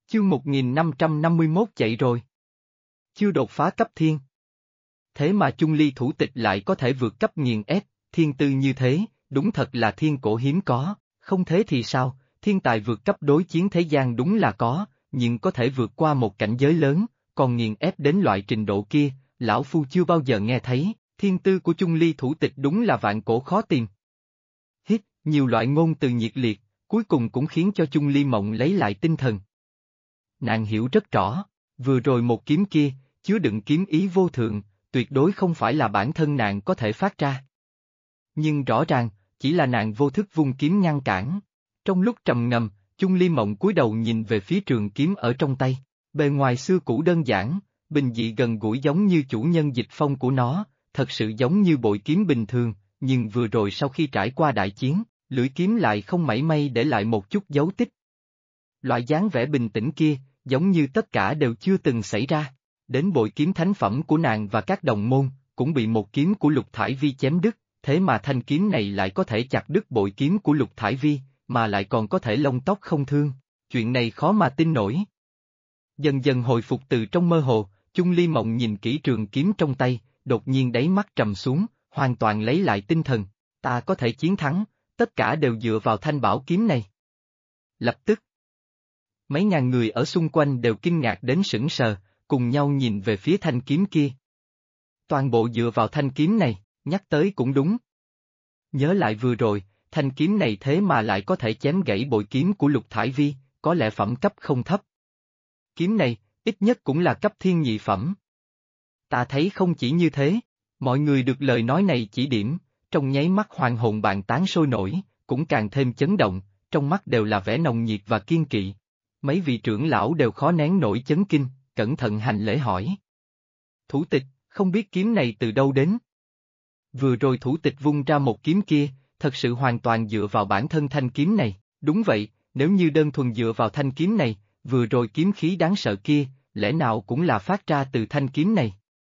Chương 1551 chạy rồi. Chưa đột phá cấp thiên. Thế mà Chung Ly thủ tịch lại có thể vượt cấp nghiền ép, thiên tư như thế, đúng thật là thiên cổ hiếm có, không thế thì sao, thiên tài vượt cấp đối chiến thế gian đúng là có, nhưng có thể vượt qua một cảnh giới lớn, còn nghiền ép đến loại trình độ kia, lão phu chưa bao giờ nghe thấy, thiên tư của Chung Ly thủ tịch đúng là vạn cổ khó tìm. Hít, nhiều loại ngôn từ nhiệt liệt, cuối cùng cũng khiến cho Chung Ly Mộng lấy lại tinh thần. Nàng hiểu rất rõ, vừa rồi một kiếm kia, chứa đựng kiếm ý vô thượng, tuyệt đối không phải là bản thân nàng có thể phát ra. Nhưng rõ ràng, chỉ là nàng vô thức vung kiếm ngăn cản. Trong lúc trầm ngâm, Chung Ly Mộng cúi đầu nhìn về phía trường kiếm ở trong tay, bề ngoài xưa cũ đơn giản, bình dị gần gũi giống như chủ nhân Dịch Phong của nó, thật sự giống như bội kiếm bình thường, nhưng vừa rồi sau khi trải qua đại chiến, lưỡi kiếm lại không mảy may để lại một chút dấu tích. Loại dáng vẻ bình tĩnh kia, giống như tất cả đều chưa từng xảy ra. Đến bội kiếm thánh phẩm của nàng và các đồng môn, cũng bị một kiếm của Lục Thải Vi chém đứt, thế mà thanh kiếm này lại có thể chặt đứt bội kiếm của Lục Thải Vi, mà lại còn có thể lông tóc không thương, chuyện này khó mà tin nổi. Dần dần hồi phục từ trong mơ hồ, Chung Ly Mộng nhìn kỹ trường kiếm trong tay, đột nhiên đáy mắt trầm xuống, hoàn toàn lấy lại tinh thần, ta có thể chiến thắng, tất cả đều dựa vào thanh bảo kiếm này. Lập tức, mấy ngàn người ở xung quanh đều kinh ngạc đến sững sờ, cùng nhau nhìn về phía thanh kiếm kia. Toàn bộ dựa vào thanh kiếm này, nhắc tới cũng đúng. Nhớ lại vừa rồi, thanh kiếm này thế mà lại có thể chém gãy bội kiếm của Lục Thải Vi, có lẽ phẩm cấp không thấp. Kiếm này, ít nhất cũng là cấp thiên nhị phẩm. Ta thấy không chỉ như thế, mọi người được lời nói này chỉ điểm, trong nháy mắt hoàng hồn bàn tán sôi nổi, cũng càng thêm chấn động, trong mắt đều là vẻ nồng nhiệt và kiên kỵ. Mấy vị trưởng lão đều khó nén nổi chấn kinh, cẩn thận hành lễ hỏi. Thủ tịch, không biết kiếm này từ đâu đến? Vừa rồi thủ tịch vung ra một kiếm kia, thật sự hoàn toàn dựa vào bản thân thanh kiếm này, đúng vậy, nếu như đơn thuần dựa vào thanh kiếm này, vừa rồi kiếm khí đáng sợ kia, lẽ nào cũng là phát ra từ thanh kiếm này.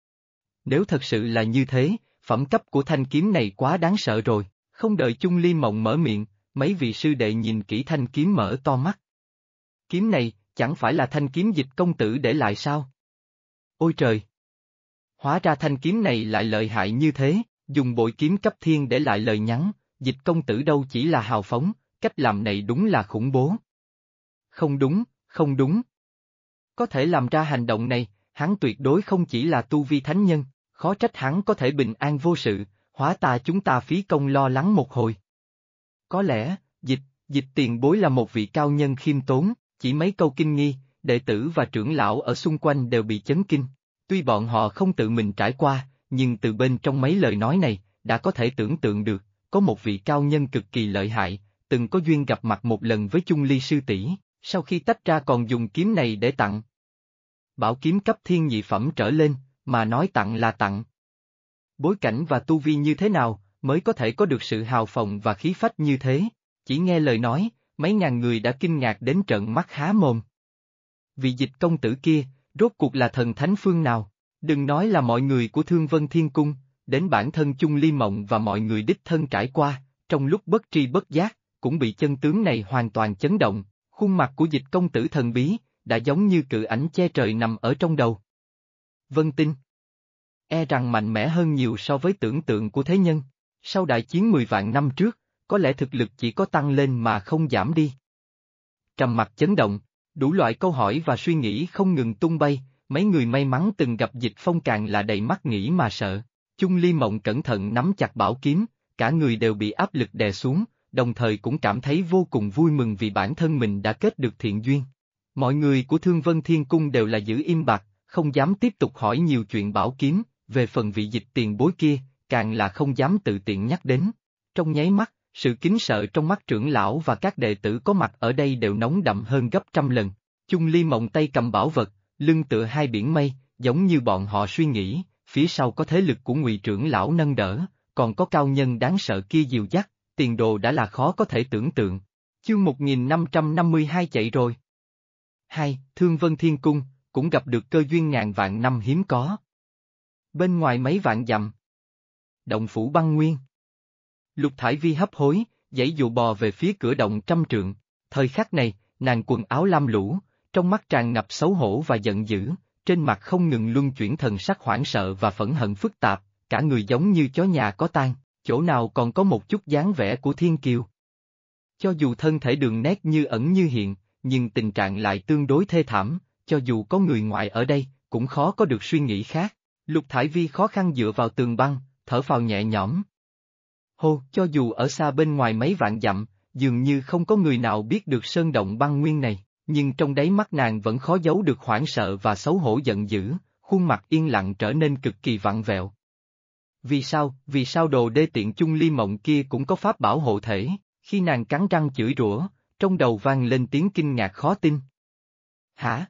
Nếu thật sự là như thế, phẩm cấp của thanh kiếm này quá đáng sợ rồi, không đợi Chung Ly Mộng mở miệng, mấy vị sư đệ nhìn kỹ thanh kiếm mở to mắt. Kiếm này, chẳng phải là thanh kiếm Dịch công tử để lại sao? Ôi trời! Hóa ra thanh kiếm này lại lợi hại như thế, dùng bội kiếm cấp thiên để lại lời nhắn, Dịch công tử đâu chỉ là hào phóng, cách làm này đúng là khủng bố. Không đúng, không đúng. Có thể làm ra hành động này, hắn tuyệt đối không chỉ là tu vi thánh nhân, khó trách hắn có thể bình an vô sự, hóa chúng ta phí công lo lắng một hồi. Có lẽ, dịch tiền bối là một vị cao nhân khiêm tốn, chỉ mấy câu kinh nghi, đệ tử và trưởng lão ở xung quanh đều bị chấn kinh. Tuy bọn họ không tự mình trải qua, nhưng từ bên trong mấy lời nói này, đã có thể tưởng tượng được, có một vị cao nhân cực kỳ lợi hại, từng có duyên gặp mặt một lần với Chung Ly sư tỷ, sau khi tách ra còn dùng kiếm này để tặng. Bảo kiếm cấp thiên nhị phẩm trở lên, mà nói tặng là tặng. Bối cảnh và tu vi như thế nào, mới có thể có được sự hào phóng và khí phách như thế? Chỉ nghe lời nói, mấy ngàn người đã kinh ngạc đến trợn mắt há mồm. Vị Dịch công tử kia, rốt cuộc là thần thánh phương nào? Đừng nói là mọi người của Thương Vân Thiên Cung, đến bản thân Chung Ly Mộng và mọi người đích thân trải qua, trong lúc bất tri bất giác, cũng bị chân tướng này hoàn toàn chấn động, khuôn mặt của Dịch công tử thần bí, đã giống như cự ảnh che trời nằm ở trong đầu. Vân Tinh e rằng mạnh mẽ hơn nhiều so với tưởng tượng của thế nhân, sau đại chiến 10 vạn năm trước, có lẽ thực lực chỉ có tăng lên mà không giảm đi. Trầm mặc chấn động, đủ loại câu hỏi và suy nghĩ không ngừng tung bay, mấy người may mắn từng gặp Dịch Phong càng là đầy mắt nghĩ mà sợ. Chung Ly Mộng cẩn thận nắm chặt bảo kiếm, cả người đều bị áp lực đè xuống, đồng thời cũng cảm thấy vô cùng vui mừng vì bản thân mình đã kết được thiện duyên. Mọi người của Thương Vân Thiên Cung đều là giữ im bặt, không dám tiếp tục hỏi nhiều chuyện bảo kiếm, về phần vị Dịch tiền bối kia, càng là không dám tự tiện nhắc đến. Trong nháy mắt, sự kính sợ trong mắt trưởng lão và các đệ tử có mặt ở đây đều nóng đậm hơn gấp trăm lần. Chung Ly Mộng tay cầm bảo vật, lưng tựa hai biển mây, giống như bọn họ suy nghĩ, phía sau có thế lực của Ngụy trưởng lão nâng đỡ, còn có cao nhân đáng sợ kia dìu dắt, tiền đồ đã là khó có thể tưởng tượng. Chương 1552 chạy rồi. 2. Thương Vân Thiên Cung, cũng gặp được cơ duyên ngàn vạn năm hiếm có. Bên ngoài mấy vạn dặm. Động phủ băng nguyên. Lục Thải Vi hấp hối, giãy dụ bò về phía cửa động trăm trượng, thời khắc này, nàng quần áo lam lũ, trong mắt tràn ngập xấu hổ và giận dữ, trên mặt không ngừng luân chuyển thần sắc hoảng sợ và phẫn hận phức tạp, cả người giống như chó nhà có tang, chỗ nào còn có một chút dáng vẻ của thiên kiều. Cho dù thân thể đường nét như ẩn như hiện, nhưng tình trạng lại tương đối thê thảm, cho dù có người ngoài ở đây, cũng khó có được suy nghĩ khác. Lục Thải Vi khó khăn dựa vào tường băng, thở phào nhẹ nhõm. Hô, cho dù ở xa bên ngoài mấy vạn dặm, dường như không có người nào biết được sơn động băng nguyên này, nhưng trong đáy mắt nàng vẫn khó giấu được hoảng sợ và xấu hổ giận dữ, khuôn mặt yên lặng trở nên cực kỳ vặn vẹo. Vì sao đồ đê tiện chung ly mộng kia cũng có pháp bảo hộ thể, khi nàng cắn răng chửi rủa, trong đầu vang lên tiếng kinh ngạc khó tin. Hả?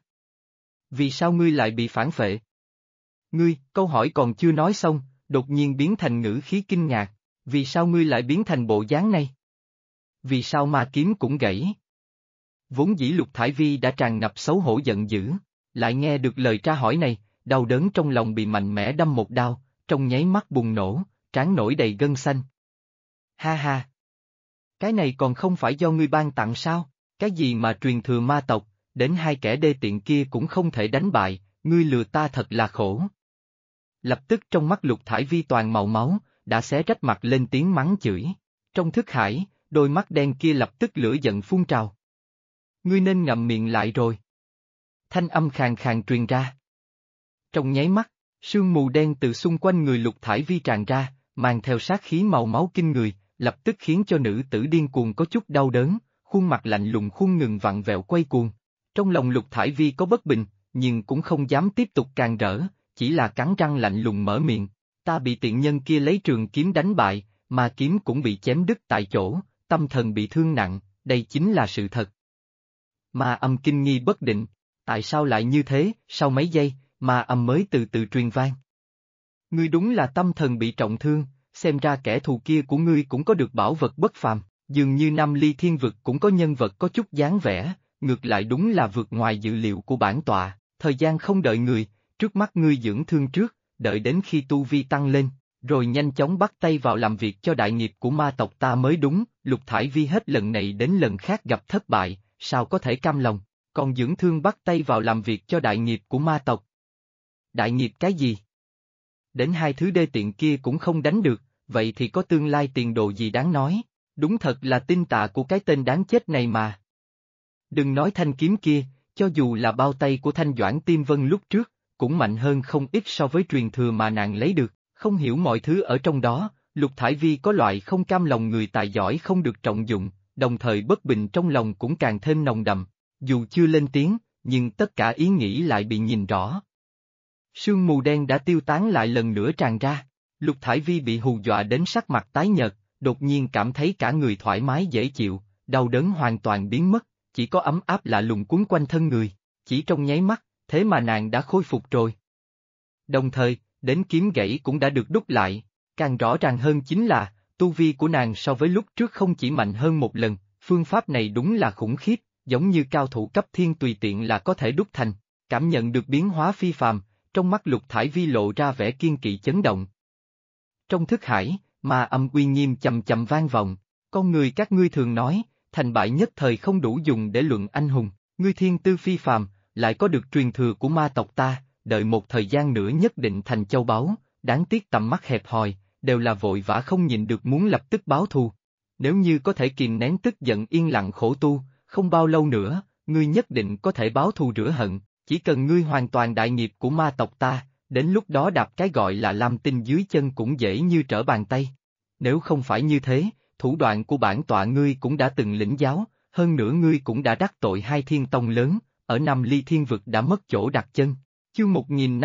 Vì sao ngươi lại bị phản phệ? Ngươi, câu hỏi còn chưa nói xong, đột nhiên biến thành ngữ khí kinh ngạc, vì sao ngươi lại biến thành bộ dáng này? Vì sao ma kiếm cũng gãy? Vốn dĩ Lục Thải Vi đã tràn ngập xấu hổ giận dữ, lại nghe được lời tra hỏi này, đau đớn trong lòng bị mạnh mẽ đâm một đao, trong nháy mắt bùng nổ, trán nổi đầy gân xanh. Ha ha! Cái này còn không phải do ngươi ban tặng sao? Cái gì mà truyền thừa ma tộc, đến hai kẻ đê tiện kia cũng không thể đánh bại, ngươi lừa ta thật là khổ. Lập tức trong mắt Lục Thải Vi toàn màu máu, đã xé rách mặt lên tiếng mắng chửi. Trong thức hải, đôi mắt đen kia lập tức lửa giận phun trào. Ngươi nên ngậm miệng lại rồi. Thanh âm khàn khàn truyền ra. Trong nháy mắt, sương mù đen từ xung quanh người Lục Thải Vi tràn ra, mang theo sát khí màu máu kinh người, lập tức khiến cho nữ tử điên cuồng có chút đau đớn, khuôn mặt lạnh lùng không ngừng vặn vẹo quay cuồng. Trong lòng Lục Thải Vi có bất bình, nhưng cũng không dám tiếp tục càng rỡ, chỉ là cắn răng lạnh lùng mở miệng. Ta bị tiện nhân kia lấy trường kiếm đánh bại, mà kiếm cũng bị chém đứt tại chỗ, tâm thần bị thương nặng, đây chính là sự thật. Ma âm kinh nghi bất định, tại sao lại như thế? Sau mấy giây, ma âm mới từ từ truyền vang. Ngươi đúng là tâm thần bị trọng thương, xem ra kẻ thù kia của ngươi cũng có được bảo vật bất phàm, dường như Nam Ly Thiên Vực cũng có nhân vật có chút dáng vẻ, ngược lại đúng là vượt ngoài dự liệu của bản tọa, thời gian không đợi người, trước mắt ngươi dưỡng thương trước, đợi đến khi tu vi tăng lên, rồi nhanh chóng bắt tay vào làm việc cho đại nghiệp của ma tộc ta mới đúng. Lục Thải Vi hết lần này đến lần khác gặp thất bại, sao có thể cam lòng, còn dưỡng thương bắt tay vào làm việc cho đại nghiệp của ma tộc. Đại nghiệp cái gì? Đến hai thứ đê tiện kia cũng không đánh được, vậy thì có tương lai tiền đồ gì đáng nói, đúng thật là tin tạ của cái tên đáng chết này mà. Đừng nói thanh kiếm kia, cho dù là bao tay của Thanh Doãn Tiêm Vân lúc trước, cũng mạnh hơn không ít so với truyền thừa mà nàng lấy được, không hiểu mọi thứ ở trong đó, Lục Thải Vi có loại không cam lòng người tài giỏi không được trọng dụng, đồng thời bất bình trong lòng cũng càng thêm nồng đậm, dù chưa lên tiếng, nhưng tất cả ý nghĩ lại bị nhìn rõ. Sương mù đen đã tiêu tán lại lần nữa tràn ra, Lục Thải Vi bị hù dọa đến sắc mặt tái nhợt, đột nhiên cảm thấy cả người thoải mái dễ chịu, đau đớn hoàn toàn biến mất, chỉ có ấm áp lạ lùng cuốn quanh thân người, chỉ trong nháy mắt, thế mà nàng đã khôi phục rồi. Đồng thời, đến kiếm gãy cũng đã được đúc lại, càng rõ ràng hơn chính là, tu vi của nàng so với lúc trước không chỉ mạnh hơn một lần, phương pháp này đúng là khủng khiếp, giống như cao thủ cấp thiên tùy tiện là có thể đúc thành, cảm nhận được biến hóa phi phàm, trong mắt Lục Thải Vi lộ ra vẻ kiên kỵ chấn động. Trong thức hải, ma âm uy nghiêm chầm chầm vang vọng, con người các ngươi thường nói, thành bại nhất thời không đủ dùng để luận anh hùng, ngươi thiên tư phi phàm, lại có được truyền thừa của ma tộc ta, đợi một thời gian nữa nhất định thành châu báu, đáng tiếc tầm mắt hẹp hòi, đều là vội vã không nhìn được muốn lập tức báo thù. Nếu như có thể kìm nén tức giận yên lặng khổ tu, không bao lâu nữa, ngươi nhất định có thể báo thù rửa hận, chỉ cần ngươi hoàn toàn đại nghiệp của ma tộc ta, đến lúc đó đạp cái gọi là Lam Tinh dưới chân cũng dễ như trở bàn tay. Nếu không phải như thế, thủ đoạn của bản tọa ngươi cũng đã từng lĩnh giáo, hơn nữa ngươi cũng đã đắc tội hai thiên tông lớn, ở Nam Ly Thiên Vực đã mất chỗ đặt chân. Chương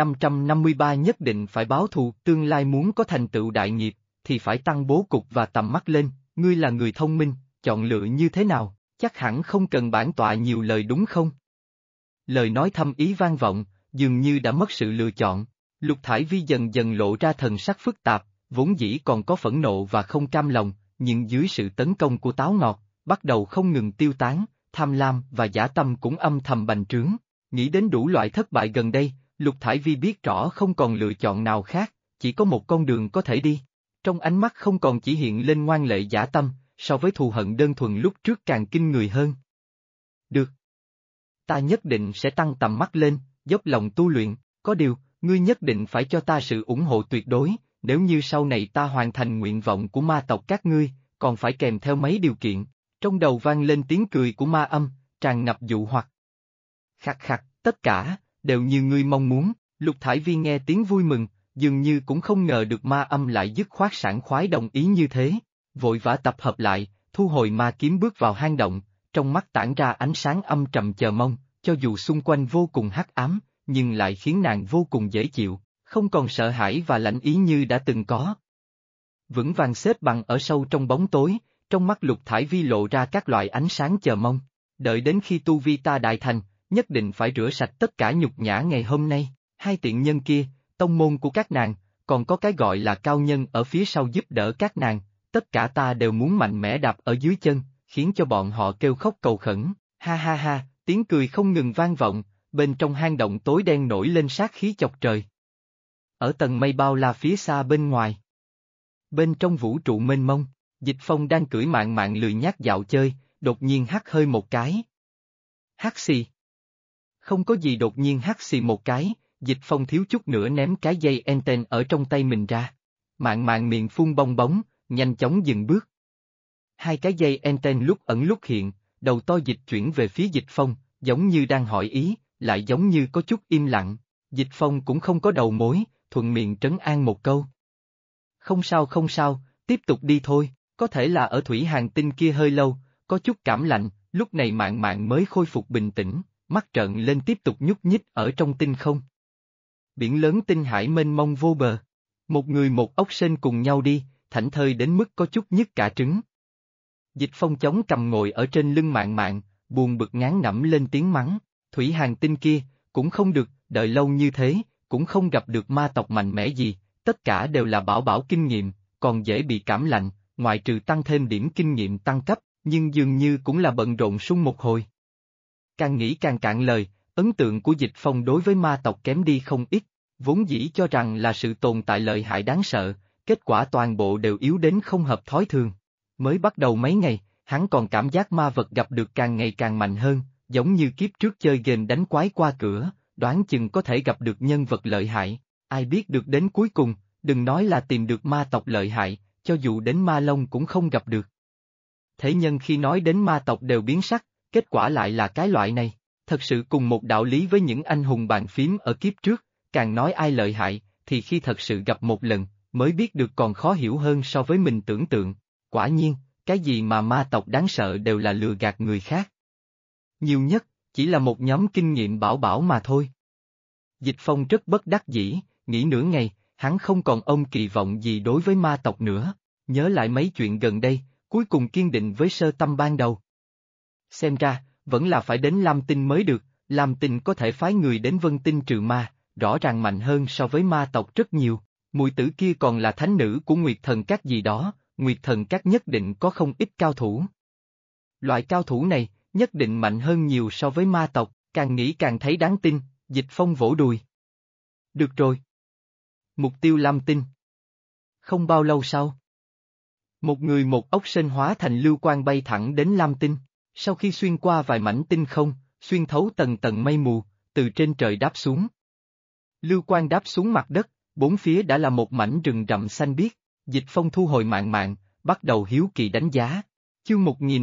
1553 nhất định phải báo thù, tương lai muốn có thành tựu đại nghiệp, thì phải tăng bố cục và tầm mắt lên, ngươi là người thông minh, chọn lựa như thế nào, chắc hẳn không cần bản tọa nhiều lời đúng không? Lời nói thâm ý vang vọng, dường như đã mất sự lựa chọn, Lục Thải Vi dần dần lộ ra thần sắc phức tạp, vốn dĩ còn có phẫn nộ và không cam lòng, nhưng dưới sự tấn công của táo ngọt, bắt đầu không ngừng tiêu tán, tham lam và dã tâm cũng âm thầm bành trướng. Nghĩ đến đủ loại thất bại gần đây, Lục Thải Vi biết rõ không còn lựa chọn nào khác, chỉ có một con đường có thể đi. Trong ánh mắt không còn chỉ hiện lên ngoan lệ dã tâm, so với thù hận đơn thuần lúc trước càng kinh người hơn. Được. Ta nhất định sẽ tăng tầm mắt lên, dốc lòng tu luyện, có điều, ngươi nhất định phải cho ta sự ủng hộ tuyệt đối, nếu như sau này ta hoàn thành nguyện vọng của ma tộc các ngươi, còn phải kèm theo mấy điều kiện. Trong đầu vang lên tiếng cười của ma âm, tràn ngập dụ hoặc. Khặt khặt, tất cả, đều như ngươi mong muốn, Lục Thải Vi nghe tiếng vui mừng, dường như cũng không ngờ được ma âm lại dứt khoát sảng khoái đồng ý như thế, vội vã tập hợp lại, thu hồi ma kiếm bước vào hang động, trong mắt tản ra ánh sáng âm trầm chờ mong, cho dù xung quanh vô cùng hắc ám, nhưng lại khiến nàng vô cùng dễ chịu, không còn sợ hãi và lạnh ý như đã từng có. Vững vàng xếp bằng ở sâu trong bóng tối, trong mắt Lục Thải Vi lộ ra các loại ánh sáng chờ mong, đợi đến khi tu vi ta đại thành, nhất định phải rửa sạch tất cả nhục nhã ngày hôm nay, hai tiện nhân kia, tông môn của các nàng, còn có cái gọi là cao nhân ở phía sau giúp đỡ các nàng, tất cả ta đều muốn mạnh mẽ đạp ở dưới chân, khiến cho bọn họ kêu khóc cầu khẩn, ha ha ha, tiếng cười không ngừng vang vọng, bên trong hang động tối đen nổi lên sát khí chọc trời. Ở tầng mây bao la phía xa bên ngoài. Bên trong vũ trụ mênh mông, Dịch Phong đang cưỡi mạn mạn lười nhác dạo chơi, đột nhiên hắt hơi một cái. Hắt xì. Không có gì đột nhiên hắt xì một cái, Dịch Phong thiếu chút nữa ném cái dây anten ở trong tay mình ra. Mạn mạn miệng phun bong bóng, nhanh chóng dừng bước. Hai cái dây anten lúc ẩn lúc hiện, đầu to dịch chuyển về phía Dịch Phong, giống như đang hỏi ý, lại giống như có chút im lặng. Dịch Phong cũng không có đầu mối, thuận miệng trấn an một câu. Không sao, tiếp tục đi thôi, có thể là ở thủy hành tinh kia hơi lâu, có chút cảm lạnh, lúc này mạn mạn mới khôi phục bình tĩnh, mắt trợn lên tiếp tục nhúc nhích ở trong tinh không. Biển lớn tinh hải mênh mông vô bờ. Một người một ốc sên cùng nhau đi, thảnh thơi đến mức có chút nhức cả trứng. Dịch Phong chống cầm ngồi ở trên lưng mạn mạn, buồn bực ngán ngẩm lên tiếng mắng, thủy hành tinh kia, cũng không được, đợi lâu như thế, cũng không gặp được ma tộc mạnh mẽ gì, tất cả đều là bảo bảo kinh nghiệm, còn dễ bị cảm lạnh, ngoại trừ tăng thêm điểm kinh nghiệm tăng cấp, nhưng dường như cũng là bận rộn sung một hồi. Càng nghĩ càng cạn lời, ấn tượng của Dịch Phong đối với ma tộc kém đi không ít, vốn dĩ cho rằng là sự tồn tại lợi hại đáng sợ, kết quả toàn bộ đều yếu đến không hợp thói thường. Mới bắt đầu mấy ngày, hắn còn cảm giác ma vật gặp được càng ngày càng mạnh hơn, giống như kiếp trước chơi game đánh quái qua cửa, đoán chừng có thể gặp được nhân vật lợi hại, ai biết được đến cuối cùng, đừng nói là tìm được ma tộc lợi hại, cho dù đến ma long cũng không gặp được. Thế nhân khi nói đến ma tộc đều biến sắc, kết quả lại là cái loại này, thật sự cùng một đạo lý với những anh hùng bàn phím ở kiếp trước, càng nói ai lợi hại, thì khi thật sự gặp một lần, mới biết được còn khó hiểu hơn so với mình tưởng tượng. Quả nhiên, cái gì mà ma tộc đáng sợ đều là lừa gạt người khác. Nhiều nhất, chỉ là một nhóm kinh nghiệm bảo bảo mà thôi. Dịch Phong rất bất đắc dĩ, nghĩ nửa ngày, hắn không còn ôm kỳ vọng gì đối với ma tộc nữa, nhớ lại mấy chuyện gần đây, cuối cùng kiên định với sơ tâm ban đầu. Xem ra, vẫn là phải đến Lam Tinh mới được, Lam Tinh có thể phái người đến Vân Tinh trừ ma, rõ ràng mạnh hơn so với ma tộc rất nhiều, mùi tử kia còn là thánh nữ của Nguyệt Thần Các gì đó, Nguyệt Thần Các nhất định có không ít cao thủ. Loại cao thủ này, nhất định mạnh hơn nhiều so với ma tộc, càng nghĩ càng thấy đáng tin, Dịch Phong vỗ đùi. Được rồi. Mục tiêu Lam Tinh. Không bao lâu sau. Một người một ốc sên hóa thành lưu quang bay thẳng đến Lam Tinh, sau khi xuyên qua vài mảnh tinh không, xuyên thấu tầng tầng mây mù, từ trên trời đáp xuống. Lưu quang đáp xuống mặt đất, bốn phía đã là một mảnh rừng rậm xanh biếc, Dịch Phong thu hồi mạn mạn, bắt đầu hiếu kỳ đánh giá. Chương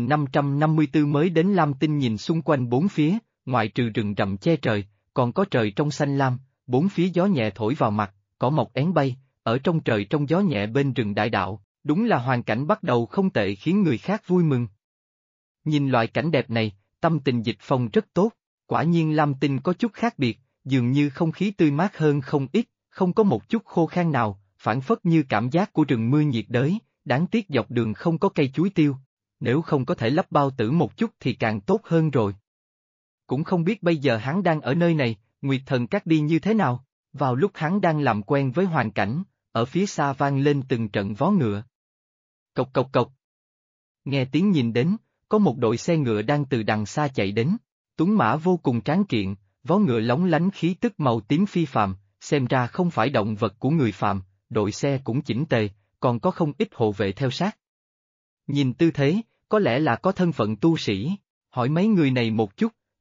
1554 mới đến Lam Tinh nhìn xung quanh bốn phía, ngoại trừ rừng rậm che trời, còn có trời trong xanh lam, bốn phía gió nhẹ thổi vào mặt, cỏ mọc én bay, ở trong trời trong gió nhẹ bên rừng đại đạo, đúng là hoàn cảnh bắt đầu không tệ khiến người khác vui mừng. Nhìn loại cảnh đẹp này, tâm tình Dịch Phong rất tốt, quả nhiên Lam Tinh có chút khác biệt, dường như không khí tươi mát hơn không ít, không có một chút khô khan nào, phản phất như cảm giác của rừng mưa nhiệt đới, đáng tiếc dọc đường không có cây chuối tiêu, nếu không có thể lắp bao tử một chút thì càng tốt hơn rồi. Cũng không biết bây giờ hắn đang ở nơi này, Nguyệt Thần Các đi như thế nào, vào lúc hắn đang làm quen với hoàn cảnh, ở phía xa vang lên từng trận vó ngựa. Cộc cộc cộc. Nghe tiếng nhìn đến, có một đội xe ngựa đang từ đằng xa chạy đến, tuấn mã vô cùng tráng kiện, vó ngựa lóng lánh khí tức màu tím phi phàm, xem ra không phải động vật của người phàm, đội xe cũng chỉnh tề, còn có không ít hộ vệ theo sát. Nhìn tư thế, có lẽ là có thân phận tu sĩ, hỏi mấy người này một chút,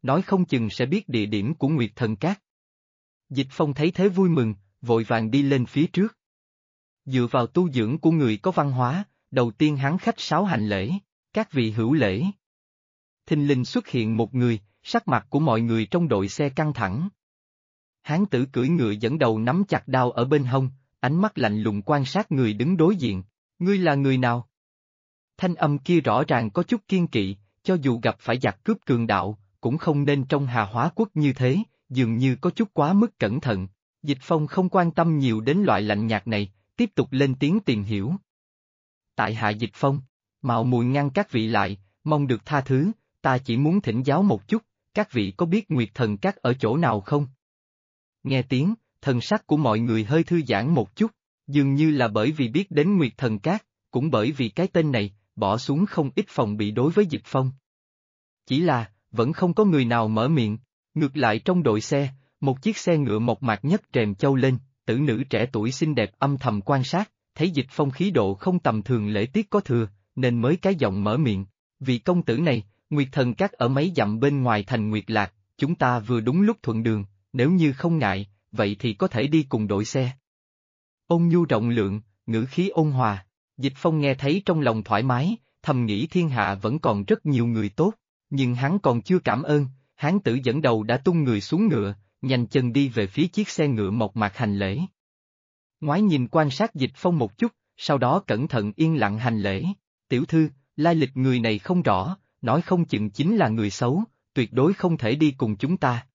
nói không chừng sẽ biết địa điểm của Nguyệt Thần Cát. Dịch Phong thấy thế vui mừng, vội vàng đi lên phía trước. Dựa vào tu dưỡng của người có văn hóa, đầu tiên hắn khách sáo hành lễ, các vị hữu lễ. Thình lình xuất hiện một người, sắc mặt của mọi người trong đội xe căng thẳng. Hán tử cưỡi ngựa dẫn đầu nắm chặt đao ở bên hông, ánh mắt lạnh lùng quan sát người đứng đối diện. Ngươi là người nào? Thanh âm kia rõ ràng có chút kiên kỵ, cho dù gặp phải giặc cướp cường đạo, cũng không nên trong Hà Hóa Quốc như thế, dường như có chút quá mức cẩn thận. Dịch Phong không quan tâm nhiều đến loại lạnh nhạt này, tiếp tục lên tiếng tìm hiểu. Tại hạ Dịch Phong, mạo muội ngăn các vị lại, mong được tha thứ, ta chỉ muốn thỉnh giáo một chút, các vị có biết Nguyệt Thần Cát ở chỗ nào không? Nghe tiếng, thần sắc của mọi người hơi thư giãn một chút, dường như là bởi vì biết đến Nguyệt Thần Cát, cũng bởi vì cái tên này, bỏ xuống không ít phòng bị đối với Dịch Phong. Chỉ là, vẫn không có người nào mở miệng, ngược lại trong đội xe, một chiếc xe ngựa mộc mạc nhất rèm châu lên, tử nữ trẻ tuổi xinh đẹp âm thầm quan sát, thấy Dịch Phong khí độ không tầm thường lễ tiết có thừa, nên mới cái giọng mở miệng, vị công tử này, Nguyệt Thần Cát ở mấy dặm bên ngoài thành Nguyệt Lạc, chúng ta vừa đúng lúc thuận đường, nếu như không ngại, vậy thì có thể đi cùng đội xe. Ôn nhu rộng lượng, ngữ khí ôn hòa, Dịch Phong nghe thấy trong lòng thoải mái, thầm nghĩ thiên hạ vẫn còn rất nhiều người tốt, nhưng hắn còn chưa cảm ơn, hán tử dẫn đầu đã tung người xuống ngựa, nhanh chân đi về phía chiếc xe ngựa mộc mạc hành lễ. Ngoái nhìn quan sát Dịch Phong một chút, sau đó cẩn thận yên lặng hành lễ, tiểu thư, lai lịch người này không rõ, nói không chừng chính là người xấu, tuyệt đối không thể đi cùng chúng ta.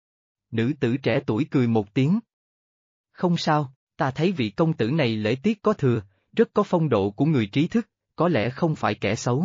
Nữ tử trẻ tuổi cười một tiếng. Không sao, ta thấy vị công tử này lễ tiết có thừa, rất có phong độ của người trí thức, có lẽ không phải kẻ xấu.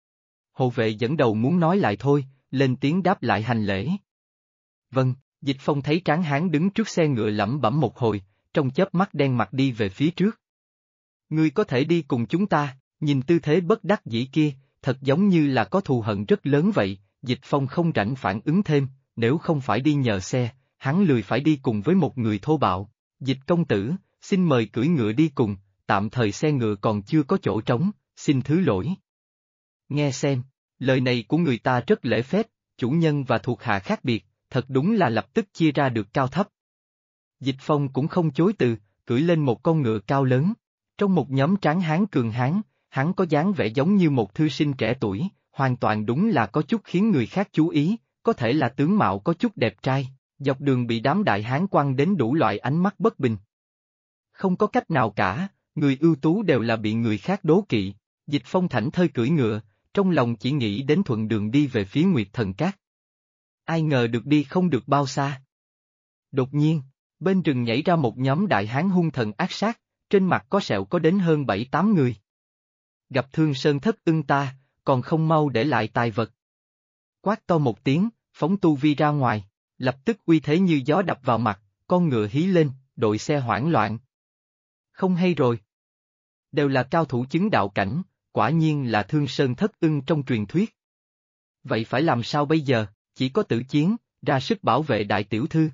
Hộ vệ dẫn đầu muốn nói lại thôi, lên tiếng đáp lại hành lễ. Vâng, Dịch Phong thấy tráng hán đứng trước xe ngựa lẩm bẩm một hồi, trong chớp mắt đen mặt đi về phía trước. Ngươi có thể đi cùng chúng ta, nhìn tư thế bất đắc dĩ kia, thật giống như là có thù hận rất lớn vậy, Dịch Phong không rảnh phản ứng thêm, nếu không phải đi nhờ xe, hắn lười phải đi cùng với một người thô bạo. Dịch công tử, xin mời cưỡi ngựa đi cùng, tạm thời xe ngựa còn chưa có chỗ trống, xin thứ lỗi. Nghe xem, lời này của người ta rất lễ phép, chủ nhân và thuộc hạ khác biệt, thật đúng là lập tức chia ra được cao thấp. Dịch Phong cũng không chối từ, cưỡi lên một con ngựa cao lớn. Trong một nhóm tráng hán cường hán, hắn có dáng vẻ giống như một thư sinh trẻ tuổi, hoàn toàn đúng là có chút khiến người khác chú ý, có thể là tướng mạo có chút đẹp trai, dọc đường bị đám đại hán quăng đến đủ loại ánh mắt bất bình. Không có cách nào cả, người ưu tú đều là bị người khác đố kỵ, Dịch Phong thảnh thơi cưỡi ngựa, trong lòng chỉ nghĩ đến thuận đường đi về phía Nguyệt Thần Cát. Ai ngờ được đi không được bao xa. Đột nhiên, bên rừng nhảy ra một nhóm đại hán hung thần ác sát, trên mặt có sẹo có đến hơn 7-8 người. Gặp Thương Sơn Thất Ưng ta, còn không mau để lại tài vật. Quát to một tiếng, phóng tu vi ra ngoài, lập tức uy thế như gió đập vào mặt, con ngựa hí lên, đội xe hoảng loạn. Không hay rồi. Đều là cao thủ chứng đạo cảnh, quả nhiên là Thương Sơn Thất Ưng trong truyền thuyết. Vậy phải làm sao bây giờ, chỉ có tử chiến, ra sức bảo vệ đại tiểu thư.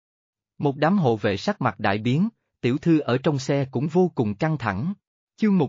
Một đám hộ vệ sắc mặt đại biến, tiểu thư ở trong xe cũng vô cùng căng thẳng. Chương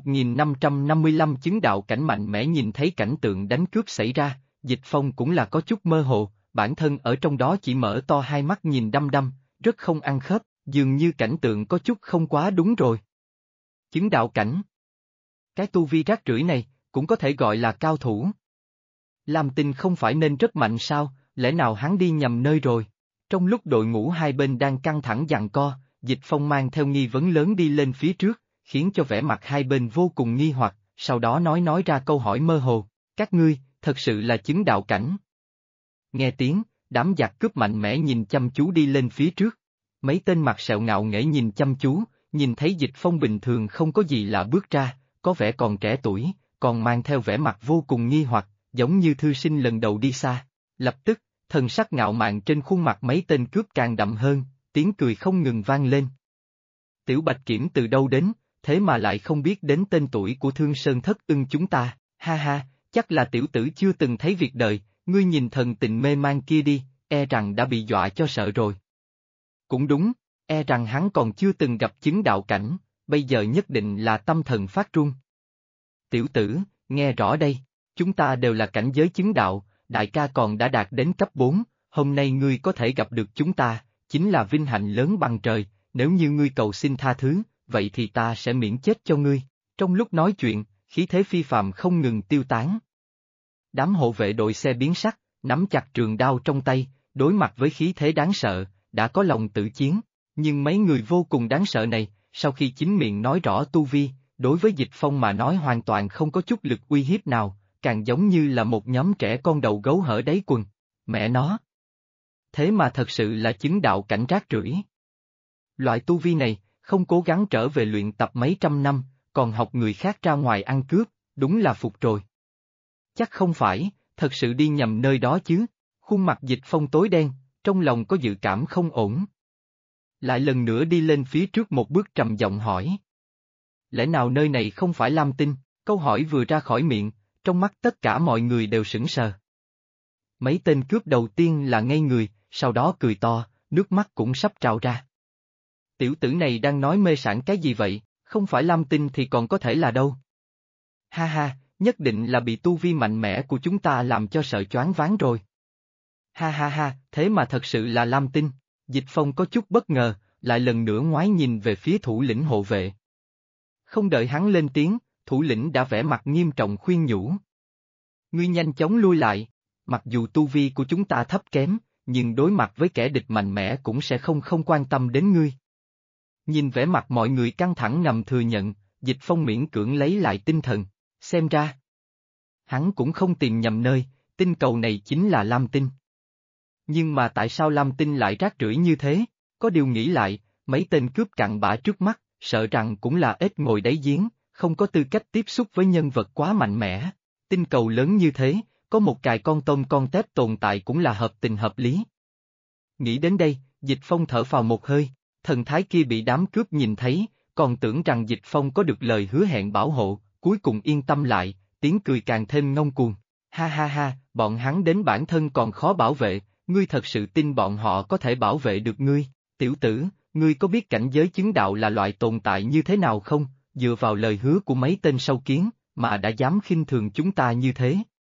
1555 chứng đạo cảnh mạnh mẽ nhìn thấy cảnh tượng đánh cướp xảy ra, Dịch Phong cũng là có chút mơ hồ, bản thân ở trong đó chỉ mở to hai mắt nhìn đăm đăm, rất không ăn khớp, dường như cảnh tượng có chút không quá đúng rồi. Chứng đạo cảnh. Cái tu vi rác rưởi này, cũng có thể gọi là cao thủ. Làm tình không phải nên rất mạnh sao, lẽ nào hắn đi nhầm nơi rồi? Trong lúc đội ngũ hai bên đang căng thẳng giằng co, Dịch Phong mang theo nghi vấn lớn đi lên phía trước, khiến cho vẻ mặt hai bên vô cùng nghi hoặc, sau đó nói ra câu hỏi mơ hồ, các ngươi, thật sự là chứng đạo cảnh. Nghe tiếng, đám giặc cướp mạnh mẽ nhìn chăm chú đi lên phía trước. Mấy tên mặt sẹo ngạo nghễ nhìn chăm chú, nhìn thấy Dịch Phong bình thường không có gì lạ bước ra, có vẻ còn trẻ tuổi, còn mang theo vẻ mặt vô cùng nghi hoặc, giống như thư sinh lần đầu đi xa. Lập tức, thần sắc ngạo mạn trên khuôn mặt mấy tên cướp càng đậm hơn, tiếng cười không ngừng vang lên. Tiểu Bạch Kiểm từ đâu đến, thế mà lại không biết đến tên tuổi của Thương Sơn Thất Ưng chúng ta, ha ha, chắc là tiểu tử chưa từng thấy việc đời, ngươi nhìn thần tình mê man kia đi, e rằng đã bị dọa cho sợ rồi. Cũng đúng, e rằng hắn còn chưa từng gặp chứng đạo cảnh, bây giờ nhất định là tâm thần phát run. Tiểu tử, nghe rõ đây, chúng ta đều là cảnh giới chứng đạo, đại ca còn đã đạt đến cấp 4, hôm nay ngươi có thể gặp được chúng ta, chính là vinh hạnh lớn bằng trời, nếu như ngươi cầu xin tha thứ, vậy thì ta sẽ miễn chết cho ngươi. Trong lúc nói chuyện, khí thế phi phàm không ngừng tiêu tán. Đám hộ vệ đội xe biến sắc, nắm chặt trường đao trong tay, đối mặt với khí thế đáng sợ, đã có lòng tự chiến, nhưng mấy người vô cùng đáng sợ này, sau khi chính miệng nói rõ tu vi, đối với Dịch Phong mà nói hoàn toàn không có chút lực uy hiếp nào, càng giống như là một nhóm trẻ con đầu gấu hở đáy quần. Mẹ nó! Thế mà thật sự là chứng đạo cảnh rác rưởi. Loại tu vi này, không cố gắng trở về luyện tập mấy trăm năm, còn học người khác ra ngoài ăn cướp, đúng là phục rồi. Chắc không phải, thật sự đi nhầm nơi đó chứ. Khuôn mặt Dịch Phong tối đen, trong lòng có dự cảm không ổn. Lại lần nữa đi lên phía trước một bước trầm giọng hỏi. Lẽ nào nơi này không phải Lam Tinh? Câu hỏi vừa ra khỏi miệng, trong mắt tất cả mọi người đều sững sờ. Mấy tên cướp đầu tiên là ngây người, sau đó cười to, nước mắt cũng sắp trào ra. Tiểu tử này đang nói mê sảng cái gì vậy, không phải Lam Tinh thì còn có thể là đâu? Ha ha, nhất định là bị tu vi mạnh mẽ của chúng ta làm cho sợ choáng váng rồi. Ha ha ha, thế mà thật sự là Lam Tinh. Dịch Phong có chút bất ngờ, lại lần nữa ngoái nhìn về phía thủ lĩnh hộ vệ. Không đợi hắn lên tiếng, thủ lĩnh đã vẻ mặt nghiêm trọng khuyên nhủ. Ngươi nhanh chóng lui lại, mặc dù tu vi của chúng ta thấp kém, nhưng đối mặt với kẻ địch mạnh mẽ cũng sẽ không quan tâm đến ngươi. Nhìn vẻ mặt mọi người căng thẳng ngầm thừa nhận, Dịch Phong miễn cưỡng lấy lại tinh thần, xem ra. Hắn cũng không tìm nhầm nơi, tinh cầu này chính là Lam Tinh. Nhưng mà tại sao Lam Tinh lại rác rưởi như thế? Có điều nghĩ lại, mấy tên cướp cặn bã trước mắt, sợ rằng cũng là ếch ngồi đáy giếng, không có tư cách tiếp xúc với nhân vật quá mạnh mẽ. Tinh cầu lớn như thế, có một cài con tôm con tép tồn tại cũng là hợp tình hợp lý. Nghĩ đến đây, Dịch Phong thở phào một hơi, thần thái kia bị đám cướp nhìn thấy, còn tưởng rằng Dịch Phong có được lời hứa hẹn bảo hộ, cuối cùng yên tâm lại, tiếng cười càng thêm ngông cuồng. Ha ha ha, bọn hắn đến bản thân còn khó bảo vệ, ngươi thật sự tin bọn họ có thể bảo vệ được ngươi, tiểu tử, ngươi có biết cảnh giới chứng đạo là loại tồn tại như thế nào không, dựa vào lời hứa của mấy tên sâu kiến, mà đã dám khinh thường chúng ta như thế.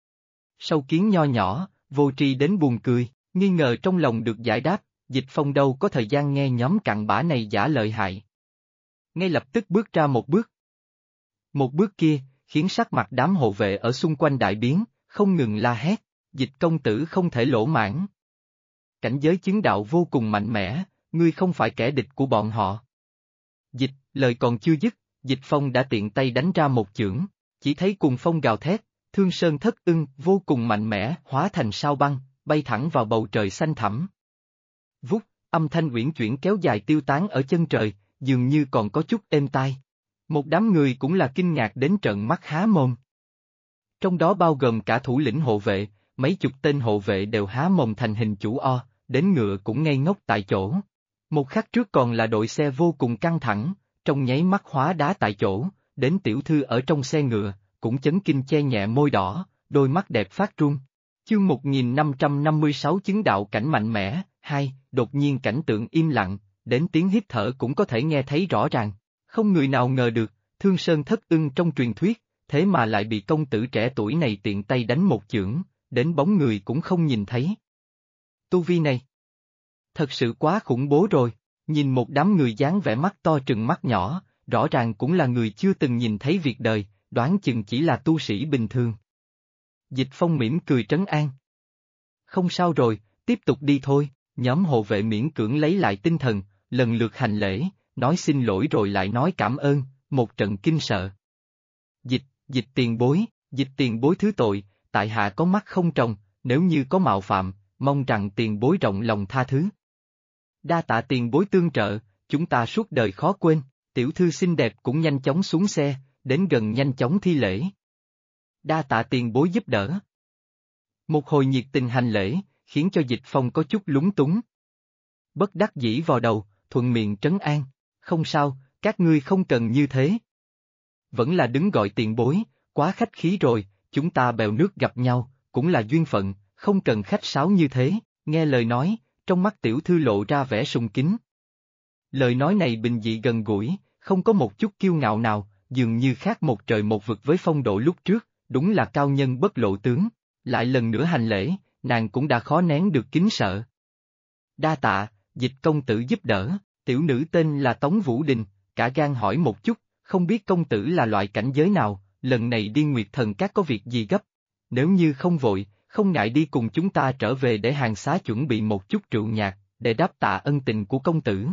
Sâu kiến nho nhỏ, vô tri đến buồn cười, nghi ngờ trong lòng được giải đáp, Dịch Phong đâu có thời gian nghe nhóm cặn bã này giả lợi hại. Ngay lập tức bước ra một bước. Một bước kia, khiến sắc mặt đám hộ vệ ở xung quanh đại biến, không ngừng la hét, Dịch công tử không thể lỗ mãn. Cảnh giới chứng đạo vô cùng mạnh mẽ, ngươi không phải kẻ địch của bọn họ. Dịch, lời còn chưa dứt, Dịch Phong đã tiện tay đánh ra một chưởng, chỉ thấy cuồng phong gào thét, Thương Sơn Thất Ưng vô cùng mạnh mẽ hóa thành sao băng, bay thẳng vào bầu trời xanh thẳm. Vút, âm thanh uyển chuyển kéo dài tiêu tán ở chân trời, dường như còn có chút êm tai. Một đám người cũng là kinh ngạc đến trợn mắt há mồm. Trong đó bao gồm cả thủ lĩnh hộ vệ, mấy chục tên hộ vệ đều há mồm thành hình chữ O, đến ngựa cũng ngây ngốc tại chỗ. Một khắc trước còn là đội xe vô cùng căng thẳng, trong nháy mắt hóa đá tại chỗ, đến tiểu thư ở trong xe ngựa, cũng chấn kinh che nhẹ môi đỏ, đôi mắt đẹp phát run. Chương 1556 chứng đạo cảnh mạnh mẽ, 2, đột nhiên cảnh tượng im lặng, đến tiếng hít thở cũng có thể nghe thấy rõ ràng. Không người nào ngờ được, Thương Sơn Thất Ưng trong truyền thuyết, thế mà lại bị công tử trẻ tuổi này tiện tay đánh một chưởng, đến bóng người cũng không nhìn thấy. Tu vi này thật sự quá khủng bố rồi, nhìn một đám người dáng vẻ mắt to trừng mắt nhỏ, rõ ràng cũng là người chưa từng nhìn thấy việc đời, đoán chừng chỉ là tu sĩ bình thường. Dịch Phong mỉm cười trấn an. Không sao rồi, tiếp tục đi thôi, nhóm hộ vệ miễn cưỡng lấy lại tinh thần, lần lượt hành lễ, nói xin lỗi rồi lại nói cảm ơn, một trận kinh sợ. Dịch tiền bối thứ tội, tại hạ có mắt không tròng, nếu như có mạo phạm, mong rằng tiền bối rộng lòng tha thứ. Đa tạ tiền bối tương trợ, chúng ta suốt đời khó quên, tiểu thư xinh đẹp cũng nhanh chóng xuống xe, đến gần nhanh chóng thi lễ. Đa tạ tiền bối giúp đỡ. Một hồi nhiệt tình hành lễ, khiến cho Dịch Phong có chút lúng túng. Bất đắc dĩ vào đầu, thuận miệng trấn an, không sao, các ngươi không cần như thế. Vẫn là đứng gọi tiền bối, quá khách khí rồi, chúng ta bèo nước gặp nhau, cũng là duyên phận, không cần khách sáo như thế, nghe lời nói, trong mắt tiểu thư lộ ra vẻ sùng kính. Lời nói này bình dị gần gũi, không có một chút kiêu ngạo nào, dường như khác một trời một vực với phong độ lúc trước, đúng là cao nhân bất lộ tướng. Lại lần nữa hành lễ, nàng cũng đã khó nén được kính sợ. Đa tạ, Dịch công tử giúp đỡ, tiểu nữ tên là Tống Vũ Đình, cả gan hỏi một chút, không biết công tử là loại cảnh giới nào, lần này đi Nguyệt Thần Các có việc gì gấp? Nếu như không vội, không ngại đi cùng chúng ta trở về để hàng xá chuẩn bị một chút rượu nhạc, để đáp tạ ân tình của công tử.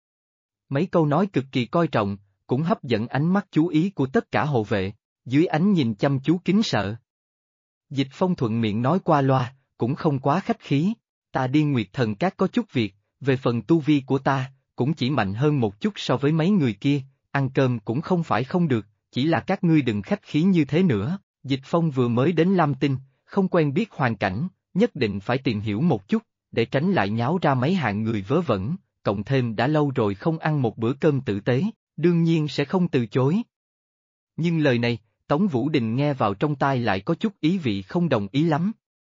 Mấy câu nói cực kỳ coi trọng, cũng hấp dẫn ánh mắt chú ý của tất cả hộ vệ, dưới ánh nhìn chăm chú kính sợ. Dịch Phong thuận miệng nói qua loa, cũng không quá khách khí, ta đi Nguyệt Thần Các có chút việc, về phần tu vi của ta, cũng chỉ mạnh hơn một chút so với mấy người kia, ăn cơm cũng không phải không được, chỉ là các ngươi đừng khách khí như thế nữa. Dịch Phong vừa mới đến Lam Tinh, không quen biết hoàn cảnh, nhất định phải tìm hiểu một chút, để tránh lại nháo ra mấy hạng người vớ vẩn, cộng thêm đã lâu rồi không ăn một bữa cơm tử tế, đương nhiên sẽ không từ chối. Nhưng lời này, Tống Vũ Đình nghe vào trong tai lại có chút ý vị không đồng ý lắm.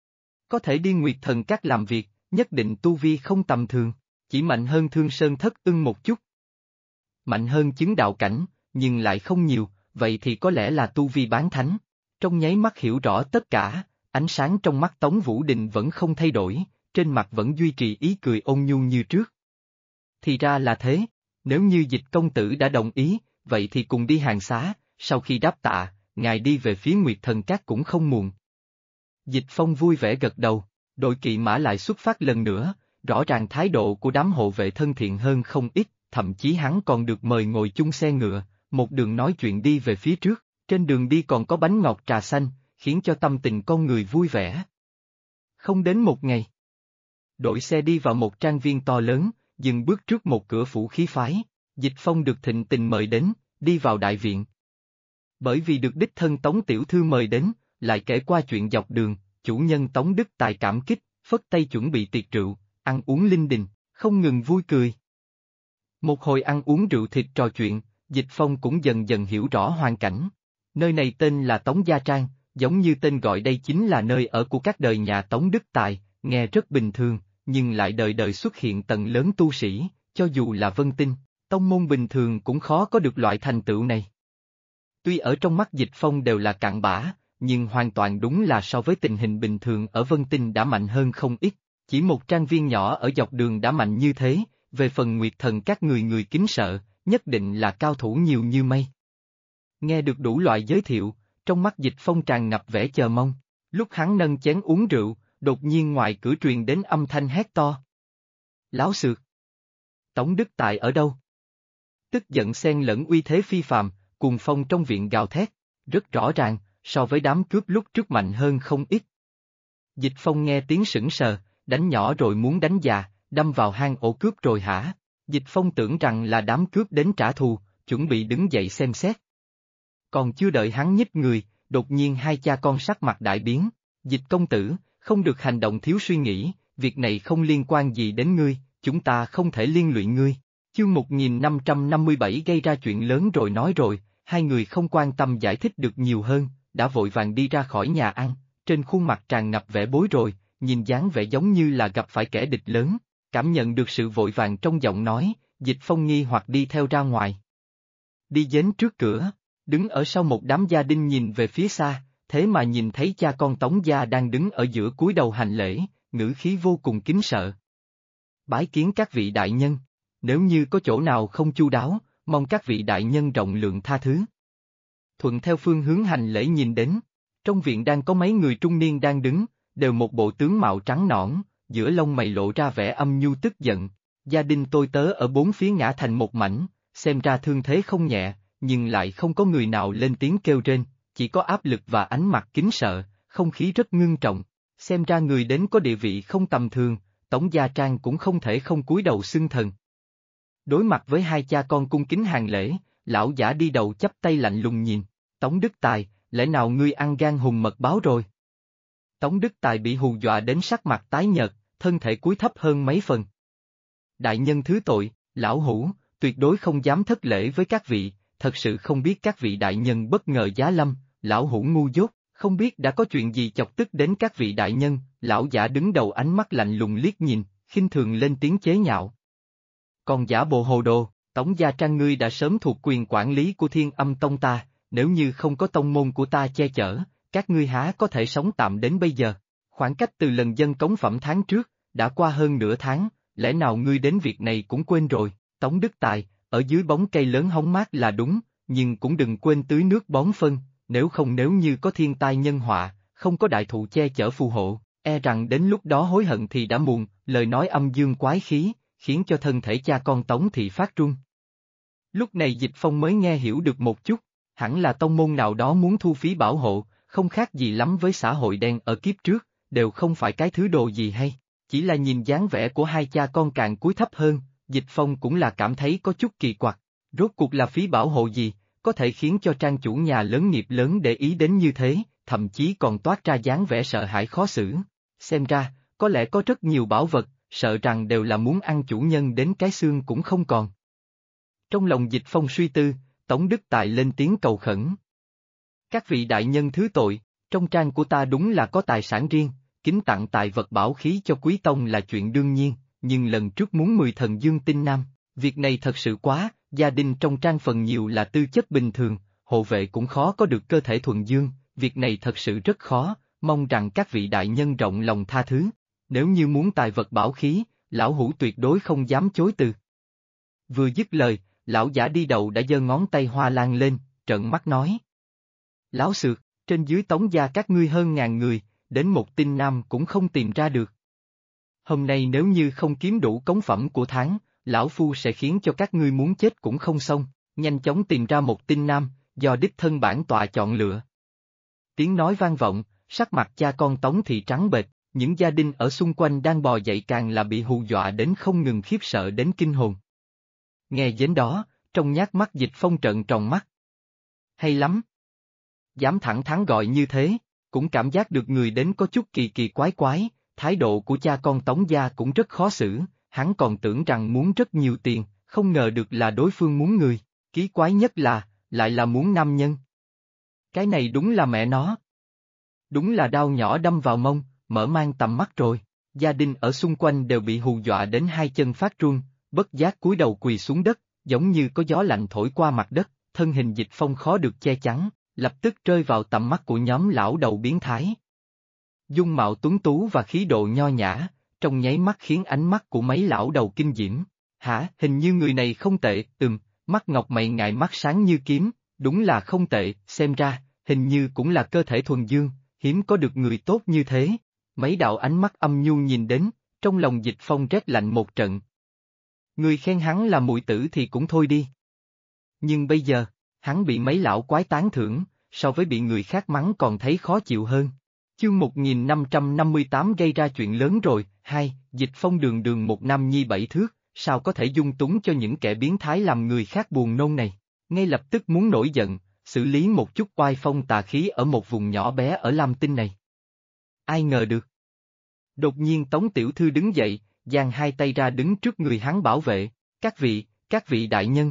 Có thể đi Nguyệt Thần Các làm việc, nhất định tu vi không tầm thường, chỉ mạnh hơn Thương Sơn Thất Ưng một chút. Mạnh hơn chứng đạo cảnh, nhưng lại không nhiều, vậy thì có lẽ là tu vi bán thánh. Trong nháy mắt hiểu rõ tất cả, ánh sáng trong mắt Tống Vũ Đình vẫn không thay đổi, trên mặt vẫn duy trì ý cười ôn nhu như trước. Thì ra là thế, nếu như Dịch công tử đã đồng ý, vậy thì cùng đi hàng xá, sau khi đáp tạ, ngài đi về phía Nguyệt Thần Các cũng không muộn. Dịch Phong vui vẻ gật đầu, đội kỵ mã lại xuất phát lần nữa, rõ ràng thái độ của đám hộ vệ thân thiện hơn không ít, thậm chí hắn còn được mời ngồi chung xe ngựa, một đường nói chuyện đi về phía trước, trên đường đi còn có bánh ngọt trà xanh, khiến cho tâm tình con người vui vẻ. Không đến một ngày, đội xe đi vào một trang viên to lớn, dừng bước trước một cửa phủ khí phái, Dịch Phong được thịnh tình mời đến, đi vào đại viện. Bởi vì được đích thân Tống Tiểu Thư mời đến, lại kể qua chuyện dọc đường, chủ nhân Tống Đức Tài cảm kích, phất tay chuẩn bị tiệc rượu, ăn uống linh đình, không ngừng vui cười. Một hồi ăn uống rượu thịt trò chuyện, Dịch Phong cũng dần dần hiểu rõ hoàn cảnh. Nơi này tên là Tống Gia Trang, giống như tên gọi đây chính là nơi ở của các đời nhà Tống Đức Tài, nghe rất bình thường, nhưng lại đời đời xuất hiện tầng lớn tu sĩ, cho dù là Vân Tinh, tông môn bình thường cũng khó có được loại thành tựu này. Tuy ở trong mắt Dịch Phong đều là cặn bã, nhưng hoàn toàn đúng là so với tình hình bình thường ở Vân Tinh đã mạnh hơn không ít, chỉ một trang viên nhỏ ở dọc đường đã mạnh như thế, về phần Nguyệt Thần các người kính sợ, nhất định là cao thủ nhiều như mây. Nghe được đủ loại giới thiệu, trong mắt Dịch Phong tràn ngập vẻ chờ mong, lúc hắn nâng chén uống rượu, đột nhiên ngoài cửa truyền đến âm thanh hét to. Láo xược! Tống Đức Tài ở đâu? Tức giận xen lẫn uy thế phi phàm, cuồng phong trong viện gào thét, rất rõ ràng, so với đám cướp lúc trước mạnh hơn không ít. Dịch Phong nghe tiếng sững sờ, đánh nhỏ rồi muốn đánh già, đâm vào hang ổ cướp rồi hả? Dịch Phong tưởng rằng là đám cướp đến trả thù, chuẩn bị đứng dậy xem xét. Còn chưa đợi hắn nhích người, đột nhiên hai cha con sắc mặt đại biến. Dịch công tử, không được hành động thiếu suy nghĩ, việc này không liên quan gì đến ngươi, chúng ta không thể liên lụy ngươi. Chương 1557 gây ra chuyện lớn rồi nói rồi, hai người không quan tâm giải thích được nhiều hơn, đã vội vàng đi ra khỏi nhà ăn, trên khuôn mặt tràn ngập vẻ bối rối, nhìn dáng vẻ giống như là gặp phải kẻ địch lớn, cảm nhận được sự vội vàng trong giọng nói, Dịch Phong nghi hoặc đi theo ra ngoài. Đi đến trước cửa, đứng ở sau một đám gia đình nhìn về phía xa, thế mà nhìn thấy cha con Tống gia đang đứng ở giữa cúi đầu hành lễ, ngữ khí vô cùng kính sợ. Bái kiến các vị đại nhân, nếu như có chỗ nào không chu đáo, mong các vị đại nhân rộng lượng tha thứ. Thuận theo phương hướng hành lễ nhìn đến, trong viện đang có mấy người trung niên đang đứng, đều một bộ tướng mạo trắng nõn, giữa lông mày lộ ra vẻ âm nhu tức giận. Gia đình tôi tớ ở bốn phía ngã thành một mảnh, xem ra thương thế không nhẹ, nhưng lại không có người nào lên tiếng kêu rên, chỉ có áp lực và ánh mặt kính sợ, không khí rất ngưng trọng. Xem ra người đến có địa vị không tầm thường, Tống Gia Trang cũng không thể không cúi đầu xưng thần. Đối mặt với hai cha con cung kính hàng lễ, lão giả đi đầu chắp tay lạnh lùng nhìn, Tống Đức Tài, lẽ nào ngươi ăn gan hùm mật báo rồi? Tống Đức Tài bị hù dọa đến sắc mặt tái nhợt, thân thể cúi thấp hơn mấy phần. Đại nhân thứ tội, lão hủ, tuyệt đối không dám thất lễ với các vị, thật sự không biết các vị đại nhân bất ngờ giá lâm, lão hủ ngu dốt, không biết đã có chuyện gì chọc tức đến các vị đại nhân, lão giả đứng đầu ánh mắt lạnh lùng liếc nhìn, khinh thường lên tiếng chế nhạo. Còn giả bộ hồ đồ, Tống Gia Trang ngươi đã sớm thuộc quyền quản lý của Thiên Âm Tông ta, nếu như không có tông môn của ta che chở, các ngươi há có thể sống tạm đến bây giờ. Khoảng cách từ lần dân cống phẩm tháng trước, đã qua hơn nửa tháng, lẽ nào ngươi đến việc này cũng quên rồi? Tống Đức Tài, ở dưới bóng cây lớn hóng mát là đúng, nhưng cũng đừng quên tưới nước bón phân, nếu như có thiên tai nhân họa, không có đại thụ che chở phù hộ, e rằng đến lúc đó hối hận thì đã muộn, lời nói âm dương quái khí, khiến cho thân thể cha con Tống Thị phát run. Lúc này Dịch Phong mới nghe hiểu được một chút, hẳn là tông môn nào đó muốn thu phí bảo hộ, không khác gì lắm với xã hội đen ở kiếp trước, đều không phải cái thứ đồ gì hay, chỉ là nhìn dáng vẻ của hai cha con càng cúi thấp hơn, Dịch Phong cũng là cảm thấy có chút kỳ quặc, rốt cuộc là phí bảo hộ gì, có thể khiến cho trang chủ nhà lớn nghiệp lớn để ý đến như thế, thậm chí còn toát ra dáng vẻ sợ hãi khó xử. Xem ra, có lẽ có rất nhiều bảo vật, sợ rằng đều là muốn ăn chủ nhân đến cái xương cũng không còn. Trong lòng Dịch Phong suy tư, Tống Đức Tài lên tiếng cầu khẩn. Các vị đại nhân thứ tội, trong trang của ta đúng là có tài sản riêng, kính tặng tài vật bảo khí cho quý tông là chuyện đương nhiên, nhưng lần trước muốn 10 thần dương tinh nam, việc này thật sự quá, gia đình trong trang phần nhiều là tư chất bình thường, hộ vệ cũng khó có được cơ thể thuần dương, việc này thật sự rất khó, mong rằng các vị đại nhân rộng lòng tha thứ, nếu như muốn tài vật bảo khí, lão hủ tuyệt đối không dám chối từ. Vừa dứt lời, lão giả đi đầu đã giơ ngón tay hoa lan lên, trợn mắt nói. Láo xược, trên dưới Tống gia các ngươi hơn ngàn người, đến một tinh nam cũng không tìm ra được. Hôm nay nếu như không kiếm đủ cống phẩm của tháng, lão phu sẽ khiến cho các ngươi muốn chết cũng không xong, nhanh chóng tìm ra một tinh nam, do đích thân bản tọa chọn lựa. Tiếng nói vang vọng, sắc mặt cha con Tống Thị trắng bệch, những gia đình ở xung quanh đang bò dậy càng là bị hù dọa đến không ngừng khiếp sợ đến kinh hồn. Nghe đến đó, trong nhát mắt Dịch Phong trợn tròn mắt. Hay lắm! Dám thẳng thắn gọi như thế, cũng cảm giác được người đến có chút kỳ kỳ quái quái, thái độ của cha con Tống gia cũng rất khó xử, hắn còn tưởng rằng muốn rất nhiều tiền, không ngờ được là đối phương muốn người, kỳ quái nhất là, lại là muốn nam nhân. Cái này đúng là mẹ nó. Đúng là đao nhỏ đâm vào mông, mở mang tầm mắt rồi, gia đình ở xung quanh đều bị hù dọa đến hai chân phát run, bất giác cúi đầu quỳ xuống đất, giống như có gió lạnh thổi qua mặt đất, thân hình Dịch Phong khó được che chắn, lập tức rơi vào tầm mắt của nhóm lão đầu biến thái. Dung mạo tuấn tú và khí độ nho nhã, trong nháy mắt khiến ánh mắt của mấy lão đầu kinh diễm. Hả, hình như người này không tệ, mắt ngọc mày ngài mắt sáng như kiếm, đúng là không tệ, xem ra, hình như cũng là cơ thể thuần dương, hiếm có được người tốt như thế. Mấy đạo ánh mắt âm nhu nhìn đến, trong lòng Dịch Phong rét lạnh một trận. Người khen hắn là muội tử thì cũng thôi đi. Nhưng bây giờ, hắn bị mấy lão quái tán thưởng, so với bị người khác mắng còn thấy khó chịu hơn. Chương 1558 gây ra chuyện lớn rồi, Dịch Phong đường đường một nam nhi 7 thước, sao có thể dung túng cho những kẻ biến thái làm người khác buồn nôn này, ngay lập tức muốn nổi giận, xử lý một chút oai phong tà khí ở một vùng nhỏ bé ở Lam Tinh này. Ai ngờ được. Đột nhiên Tống Tiểu Thư đứng dậy, giang hai tay ra đứng trước người hắn bảo vệ, các vị đại nhân.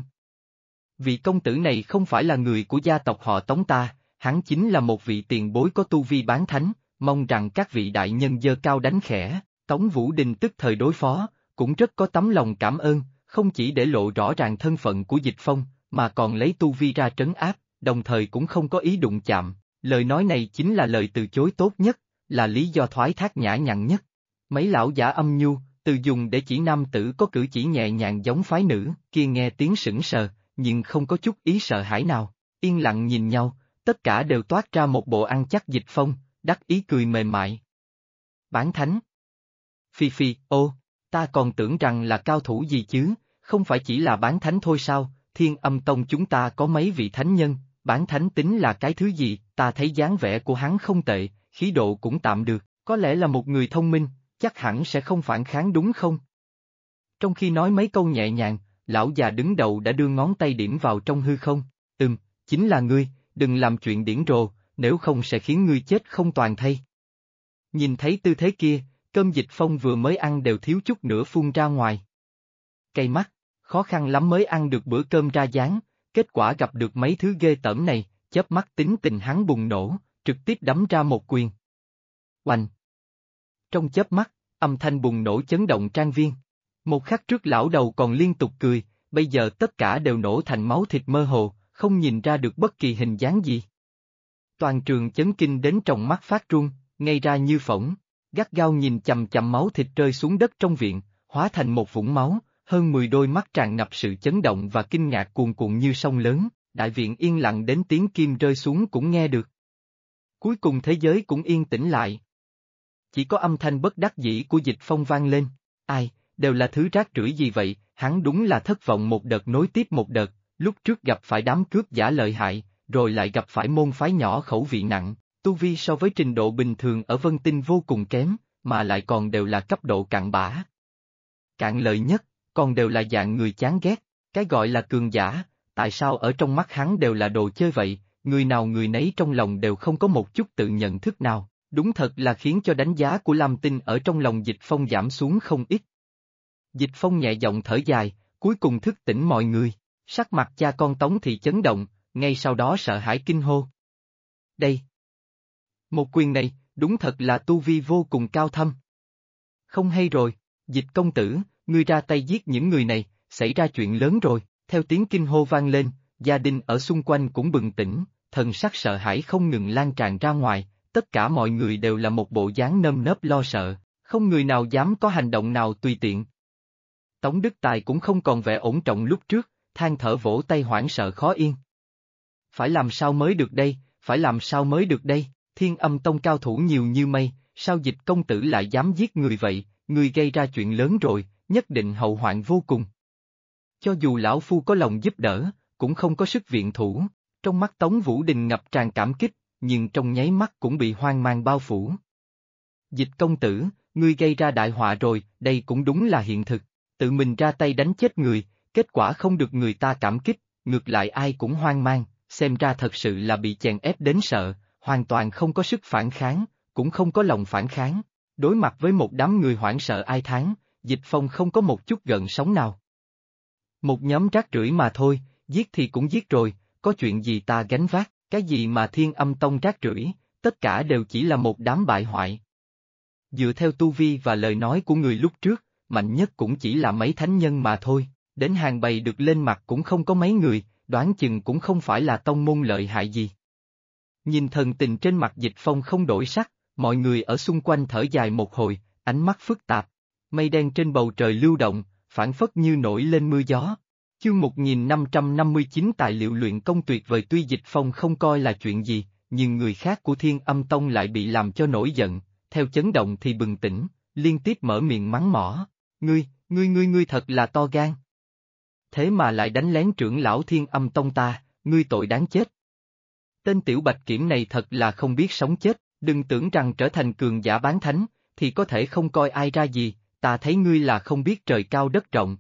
Vị công tử này không phải là người của gia tộc họ Tống ta, hắn chính là một vị tiền bối có tu vi bán thánh, mong rằng các vị đại nhân giơ cao đánh khẽ. Tống Vũ Đình tức thời đối phó, cũng rất có tấm lòng cảm ơn, không chỉ để lộ rõ ràng thân phận của Dịch Phong, mà còn lấy tu vi ra trấn áp, đồng thời cũng không có ý đụng chạm, lời nói này chính là lời từ chối tốt nhất, là lý do thoái thác nhã nhặn nhất. Mấy lão giả âm nhu, từ dùng để chỉ nam tử có cử chỉ nhẹ nhàng giống phái nữ, kia nghe tiếng sững sờ, nhưng không có chút ý sợ hãi nào, yên lặng nhìn nhau, tất cả đều toát ra một bộ ăn chắc Dịch Phong, đắc ý cười mềm mại. Bán thánh. Phi, ta còn tưởng rằng là cao thủ gì chứ, không phải chỉ là bán thánh thôi sao, Thiên Âm Tông chúng ta có mấy vị thánh nhân, bán thánh tính là cái thứ gì, ta thấy dáng vẻ của hắn không tệ, khí độ cũng tạm được, có lẽ là một người thông minh, chắc hẳn sẽ không phản kháng đúng không? Trong khi nói mấy câu nhẹ nhàng, lão già đứng đầu đã đưa ngón tay điểm vào trong hư không, chính là ngươi, đừng làm chuyện điển rồ, nếu không sẽ khiến ngươi chết không toàn thây. Nhìn thấy tư thế kia, cơm Dịch Phong vừa mới ăn đều thiếu chút nữa phun ra ngoài. Cay mắt, khó khăn lắm mới ăn được bữa cơm ra dáng, kết quả gặp được mấy thứ ghê tởm này, chớp mắt tính tình hắn bùng nổ, trực tiếp đấm ra một quyền. Oanh! Trong chớp mắt, âm thanh bùng nổ chấn động trang viên. Một khắc trước lão đầu còn liên tục cười, bây giờ tất cả đều nổ thành máu thịt mơ hồ, không nhìn ra được bất kỳ hình dáng gì. Toàn trường chấn kinh đến tròng mắt phát run, ngây ra như phỗng, gắt gao nhìn chằm chằm máu thịt rơi xuống đất trong viện, hóa thành một vũng máu, hơn 10 đôi mắt tràn ngập sự chấn động và kinh ngạc cuồn cuộn như sông lớn, đại viện yên lặng đến tiếng kim rơi xuống cũng nghe được. Cuối cùng thế giới cũng yên tĩnh lại. Chỉ có âm thanh bất đắc dĩ của Dịch Phong vang lên, ai, đều là thứ rác rưởi gì vậy, hắn đúng là thất vọng một đợt nối tiếp một đợt, lúc trước gặp phải đám cướp giả lợi hại, rồi lại gặp phải môn phái nhỏ khẩu vị nặng, tu vi so với trình độ bình thường ở Vân Tinh vô cùng kém, mà lại còn đều là cấp độ cặn bã. Cạn lợi nhất, còn đều là dạng người chán ghét, cái gọi là cường giả, tại sao ở trong mắt hắn đều là đồ chơi vậy, người nào người nấy trong lòng đều không có một chút tự nhận thức nào, đúng thật là khiến cho đánh giá của Lam Tinh ở trong lòng Dịch Phong giảm xuống không ít. Dịch Phong nhẹ giọng thở dài, cuối cùng thức tỉnh mọi người, sắc mặt cha con Tống Thị chấn động, ngay sau đó sợ hãi kinh hô. Đây! Một quyền này, đúng thật là tu vi vô cùng cao thâm. Không hay rồi, Dịch công tử, ngươi ra tay giết những người này, xảy ra chuyện lớn rồi, theo tiếng kinh hô vang lên, gia đình ở xung quanh cũng bừng tỉnh, thần sắc sợ hãi không ngừng lan tràn ra ngoài, tất cả mọi người đều là một bộ dáng nơm nớp lo sợ, không người nào dám có hành động nào tùy tiện. Tống Đức Tài cũng không còn vẻ ổn trọng lúc trước, than thở vỗ tay hoảng sợ khó yên. Phải làm sao mới được đây, phải làm sao mới được đây, Thiên Âm Tông cao thủ nhiều như mây, sao Dịch công tử lại dám giết người vậy, người gây ra chuyện lớn rồi, nhất định hậu hoạn vô cùng. Cho dù lão phu có lòng giúp đỡ, cũng không có sức viện thủ, trong mắt Tống Vũ Đình ngập tràn cảm kích, nhưng trong nháy mắt cũng bị hoang mang bao phủ. Dịch công tử, ngươi gây ra đại họa rồi, đây cũng đúng là hiện thực, tự mình ra tay đánh chết người, kết quả không được người ta cảm kích, ngược lại ai cũng hoang mang, xem ra thật sự là bị chèn ép đến sợ, hoàn toàn không có sức phản kháng, cũng không có lòng phản kháng, đối mặt với một đám người hoảng sợ ai thán, Dịch Phong không có một chút gợn sóng nào. Một nhóm rác rưởi mà thôi, giết thì cũng giết rồi, có chuyện gì ta gánh vác, cái gì mà Thiên Âm Tông rác rưởi, tất cả đều chỉ là một đám bại hoại. Dựa theo tu vi và lời nói của người lúc trước, mạnh nhất cũng chỉ là mấy thánh nhân mà thôi, đến hàng bầy được lên mặt cũng không có mấy người, đoán chừng cũng không phải là tông môn lợi hại gì. Nhìn thần tình trên mặt Dịch Phong không đổi sắc, mọi người ở xung quanh thở dài một hồi, ánh mắt phức tạp, mây đen trên bầu trời lưu động, phảng phất như nổi lên mưa gió. Chương 1559 tài liệu luyện công tuyệt vời tuy Dịch Phong không coi là chuyện gì, nhưng người khác của Thiên Âm Tông lại bị làm cho nổi giận, theo chấn động thì bừng tỉnh, liên tiếp mở miệng mắng mỏ, ngươi thật là to gan. Thế mà lại đánh lén trưởng lão Thiên Âm Tông ta, ngươi tội đáng chết. Tên tiểu bạch kiểm này thật là không biết sống chết, đừng tưởng rằng trở thành cường giả bán thánh, thì có thể không coi ai ra gì, ta thấy ngươi là không biết trời cao đất rộng.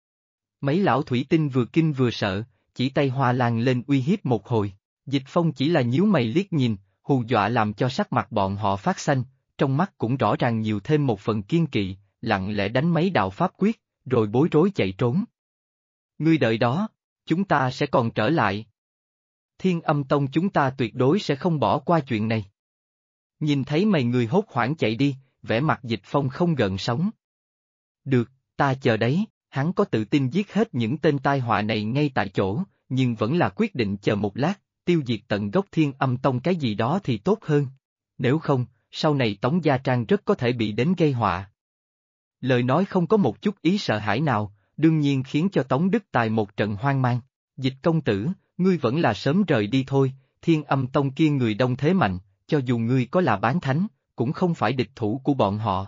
Mấy lão thủy tinh vừa kinh vừa sợ, chỉ tay hoa lan lên uy hiếp một hồi, Dịch Phong chỉ là nhíu mày liếc nhìn, hù dọa làm cho sắc mặt bọn họ phát xanh, trong mắt cũng rõ ràng nhiều thêm một phần kiên kỵ, lặng lẽ đánh mấy đạo pháp quyết, rồi bối rối chạy trốn. Ngươi đợi đó, chúng ta sẽ còn trở lại. Thiên Âm Tông chúng ta tuyệt đối sẽ không bỏ qua chuyện này. Nhìn thấy mấy người hốt hoảng chạy đi, vẻ mặt Dịch Phong không gợn sóng. Được, ta chờ đấy, hắn có tự tin giết hết những tên tai họa này ngay tại chỗ, nhưng vẫn là quyết định chờ một lát, tiêu diệt tận gốc Thiên Âm Tông cái gì đó thì tốt hơn. Nếu không, sau này Tống Gia Trang rất có thể bị đến gây họa. Lời nói không có một chút ý sợ hãi nào, đương nhiên khiến cho Tống Đức Tài một trận hoang mang. Dịch công tử, ngươi vẫn là sớm rời đi thôi, Thiên Âm Tông kia người đông thế mạnh, cho dù ngươi có là bán thánh, cũng không phải địch thủ của bọn họ.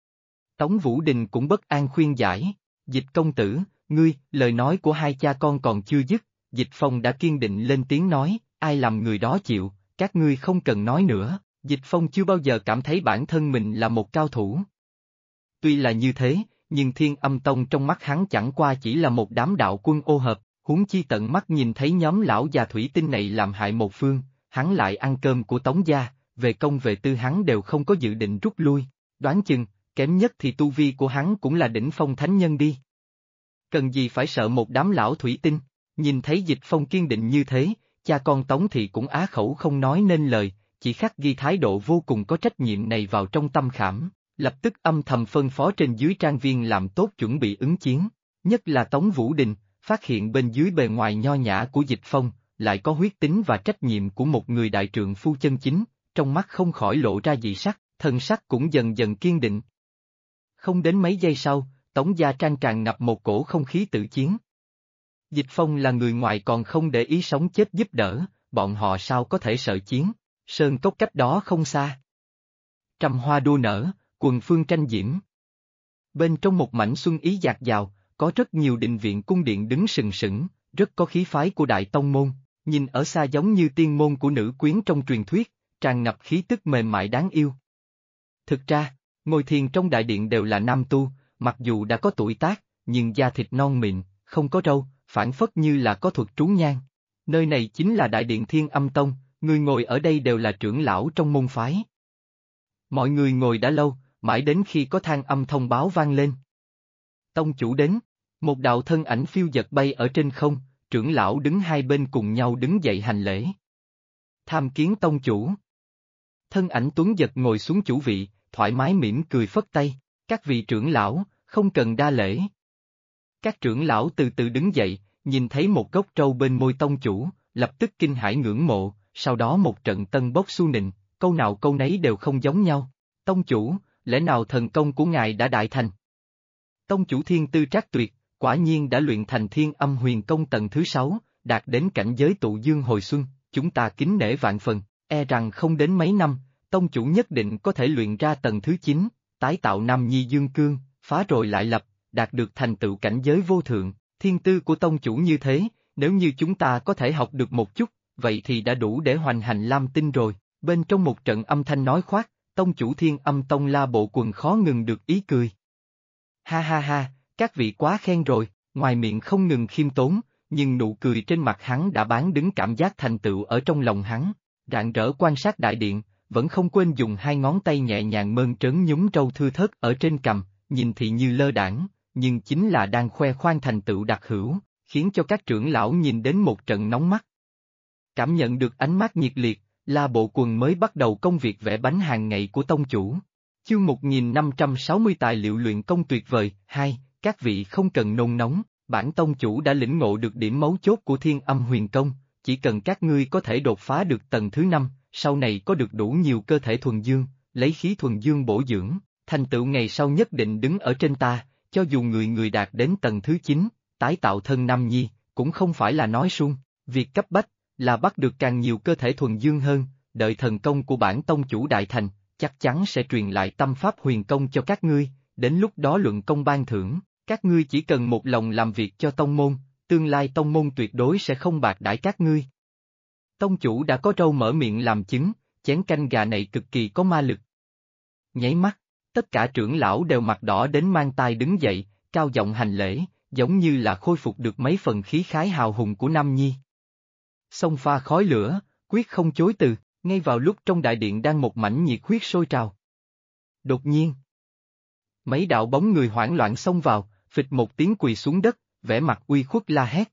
Tống Vũ Đình cũng bất an khuyên giải, Dịch công tử, ngươi, lời nói của hai cha con còn chưa dứt, Dịch Phong đã kiên định lên tiếng nói, ai làm người đó chịu, các ngươi không cần nói nữa, Dịch Phong chưa bao giờ cảm thấy bản thân mình là một cao thủ. Tuy là như thế, nhưng Thiên Âm Tông trong mắt hắn chẳng qua chỉ là một đám đạo quân ô hợp, huống chi tận mắt nhìn thấy nhóm lão già thủy tinh này làm hại một phương, hắn lại ăn cơm của Tống gia, về công về tư hắn đều không có dự định rút lui, đoán chừng, kém nhất thì tu vi của hắn cũng là đỉnh phong thánh nhân đi. Cần gì phải sợ một đám lão thủy tinh, nhìn thấy Dịch Phong kiên định như thế, cha con Tống thì cũng á khẩu không nói nên lời, chỉ khắc ghi thái độ vô cùng có trách nhiệm này vào trong tâm khảm, lập tức âm thầm phân phó trên dưới trang viên làm tốt chuẩn bị ứng chiến, nhất là Tống Vũ Đình, phát hiện bên dưới bề ngoài nho nhã của Dịch Phong, lại có huyết tính và trách nhiệm của một người đại trượng phu chân chính, trong mắt không khỏi lộ ra dị sắc, thần sắc cũng dần dần kiên định. Không đến mấy giây sau, Tống Gia Trang tràn ngập một cổ không khí tự chiến. Dịch Phong là người ngoài còn không để ý sống chết giúp đỡ, bọn họ sao có thể sợ chiến, sơn cốc cách đó không xa. Trăm hoa đua nở, quần phương tranh diễm. Bên trong một mảnh xuân ý dạt dào, có rất nhiều đình viện cung điện đứng sừng sững, rất có khí phái của đại tông môn, nhìn ở xa giống như tiên môn của nữ quyến trong truyền thuyết, tràn ngập khí tức mềm mại đáng yêu. Thực ra, ngồi thiền trong đại điện đều là nam tu, mặc dù đã có tuổi tác, nhưng da thịt non mịn, không có râu, phản phất như là có thuật trú nhang. Nơi này chính là đại điện Thiên Âm Tông, người ngồi ở đây đều là trưởng lão trong môn phái. Mọi người ngồi đã lâu, mãi đến khi có than âm thông báo vang lên. Tông chủ đến, một đạo thân ảnh phiêu dật bay ở trên không, trưởng lão đứng hai bên cùng nhau đứng dậy hành lễ. Tham kiến tông chủ. Thân ảnh tuấn giật ngồi xuống chủ vị, thoải mái mỉm cười phất tay, các vị trưởng lão, không cần đa lễ. Các trưởng lão từ từ đứng dậy, nhìn thấy một gốc trâu bên môi tông chủ, lập tức kinh hãi ngưỡng mộ, sau đó một trận tân bốc xu nịnh, câu nào câu nấy đều không giống nhau. Tông chủ, lẽ nào thần công của ngài đã đại thành? Tông chủ thiên tư trác tuyệt, quả nhiên đã luyện thành Thiên Âm Huyền Công tầng thứ 6, đạt đến cảnh giới tụ dương hồi xuân, chúng ta kính nể vạn phần, e rằng không đến mấy năm, tông chủ nhất định có thể luyện ra tầng thứ 9, tái tạo Nam Nhi Dương Cương, phá rồi lại lập, đạt được thành tựu cảnh giới vô thượng, thiên tư của tông chủ như thế, nếu như chúng ta có thể học được một chút, vậy thì đã đủ để hoành hành Lam Tinh rồi. Bên trong một trận âm thanh nói khoác, tông chủ Thiên Âm Tông La Bộ Quần khó ngừng được ý cười. Ha ha ha, các vị quá khen rồi, ngoài miệng không ngừng khiêm tốn, nhưng nụ cười trên mặt hắn đã bán đứng cảm giác thành tựu ở trong lòng hắn, rạng rỡ quan sát đại điện, vẫn không quên dùng hai ngón tay nhẹ nhàng mơn trớn nhúng râu thưa thớt ở trên cằm, nhìn thì như lơ đãng, nhưng chính là đang khoe khoang thành tựu đặc hữu, khiến cho các trưởng lão nhìn đến một trận nóng mắt. Cảm nhận được ánh mắt nhiệt liệt, La Bộ Quần mới bắt đầu công việc vẽ bánh hàng ngày của tông chủ. Chương 1560 tài liệu luyện công tuyệt vời, 2, các vị không cần nôn nóng, bản tông chủ đã lĩnh ngộ được điểm mấu chốt của Thiên Âm Huyền Công, chỉ cần các ngươi có thể đột phá được tầng thứ 5, sau này có được đủ nhiều cơ thể thuần dương, lấy khí thuần dương bổ dưỡng, thành tựu ngày sau nhất định đứng ở trên ta, cho dù người đạt đến tầng thứ 9, tái tạo thân nam nhi, cũng không phải là nói suông, việc cấp bách là bắt được càng nhiều cơ thể thuần dương hơn, đợi thần công của bản tông chủ đại thành, chắc chắn sẽ truyền lại tâm pháp huyền công cho các ngươi, đến lúc đó luận công ban thưởng, các ngươi chỉ cần một lòng làm việc cho tông môn, tương lai tông môn tuyệt đối sẽ không bạc đãi các ngươi. Tông chủ đã có trâu mở miệng làm chứng, chén canh gà này cực kỳ có ma lực. Nháy mắt, tất cả trưởng lão đều mặt đỏ đến mang tai đứng dậy, cao giọng hành lễ, giống như là khôi phục được mấy phần khí khái hào hùng của Nam Nhi. Xông pha khói lửa, quyết không chối từ, ngay vào lúc trong đại điện đang một mảnh nhiệt huyết sôi trào. Đột nhiên, mấy đạo bóng người hoảng loạn xông vào, phịch một tiếng quỳ xuống đất, vẻ mặt uy khuất la hét.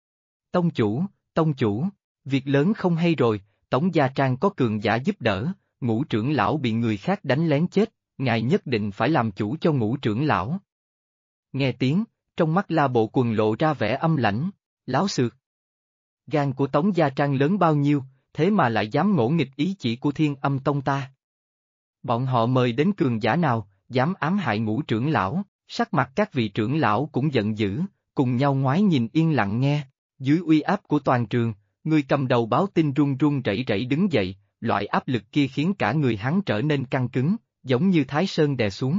Tông chủ, việc lớn không hay rồi, Tống Gia Trang có cường giả giúp đỡ, Ngũ trưởng lão bị người khác đánh lén chết, ngài nhất định phải làm chủ cho Ngũ trưởng lão. Nghe tiếng, trong mắt La Bộ Quần lộ ra vẻ âm lãnh, láo xược. Gan của Tống Gia Trang lớn bao nhiêu, thế mà lại dám ngỗ nghịch ý chỉ của Thiên Âm Tông ta. Bọn họ mời đến cường giả nào, dám ám hại Ngũ trưởng lão, sắc mặt các vị trưởng lão cũng giận dữ, cùng nhau ngoái nhìn yên lặng nghe, dưới uy áp của toàn trường, người cầm đầu báo tin run run rẩy rẩy đứng dậy, loại áp lực kia khiến cả người hắn trở nên căng cứng, giống như Thái Sơn đè xuống.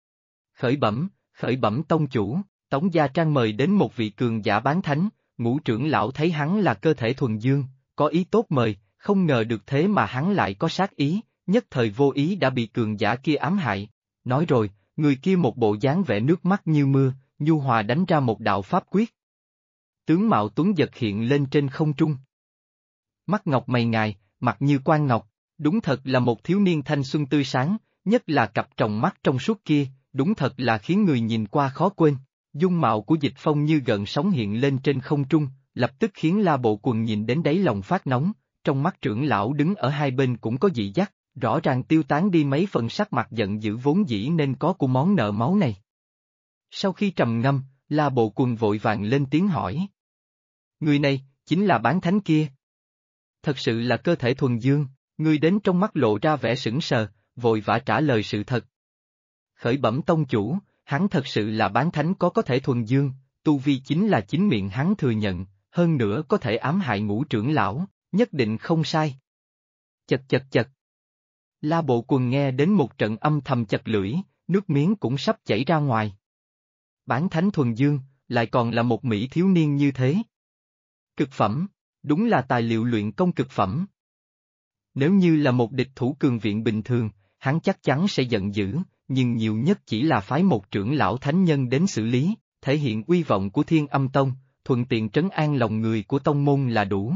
Khởi bẩm tông chủ, Tống Gia Trang mời đến một vị cường giả bán thánh, Ngũ trưởng lão thấy hắn là cơ thể thuần dương, có ý tốt mời, không ngờ được thế mà hắn lại có sát ý, nhất thời vô ý đã bị cường giả kia ám hại. Nói rồi, người kia một bộ dáng vẻ nước mắt như mưa, nhu hòa đánh ra một đạo pháp quyết. Tướng mạo tuấn giật hiện lên trên không trung. Mắt ngọc mày ngài, mặt như quan ngọc, đúng thật là một thiếu niên thanh xuân tươi sáng, nhất là cặp tròng mắt trong suốt kia, đúng thật là khiến người nhìn qua khó quên. Dung mạo của Dịch Phong như gợn sóng hiện lên trên không trung, lập tức khiến La Bộ Quần nhìn đến đáy lòng phát nóng, trong mắt trưởng lão đứng ở hai bên cũng có dị giác, rõ ràng tiêu tán đi mấy phần sắc mặt giận dữ vốn dĩ nên có của món nợ máu này. Sau khi trầm ngâm, La Bộ Quần vội vàng lên tiếng hỏi. Người này, chính là bán thánh kia. Thật sự là cơ thể thuần dương, người đến trong mắt lộ ra vẻ sững sờ, vội vã trả lời sự thật. Khởi bẩm tông chủ, hắn thật sự là bán thánh có thể thuần dương, tu vi chính là chính miệng hắn thừa nhận, hơn nữa có thể ám hại Ngũ trưởng lão, nhất định không sai. Chật chật chật. La Bộ Quần nghe đến một trận âm thầm chật lưỡi, nước miếng cũng sắp chảy ra ngoài. Bán thánh thuần dương, lại còn là một mỹ thiếu niên như thế. Cực phẩm, đúng là tài liệu luyện công cực phẩm. Nếu như là một địch thủ cường viện bình thường, hắn chắc chắn sẽ giận dữ, nhưng nhiều nhất chỉ là phái một trưởng lão thánh nhân đến xử lý, thể hiện uy vọng của Thiên Âm Tông, thuận tiện trấn an lòng người của tông môn là đủ.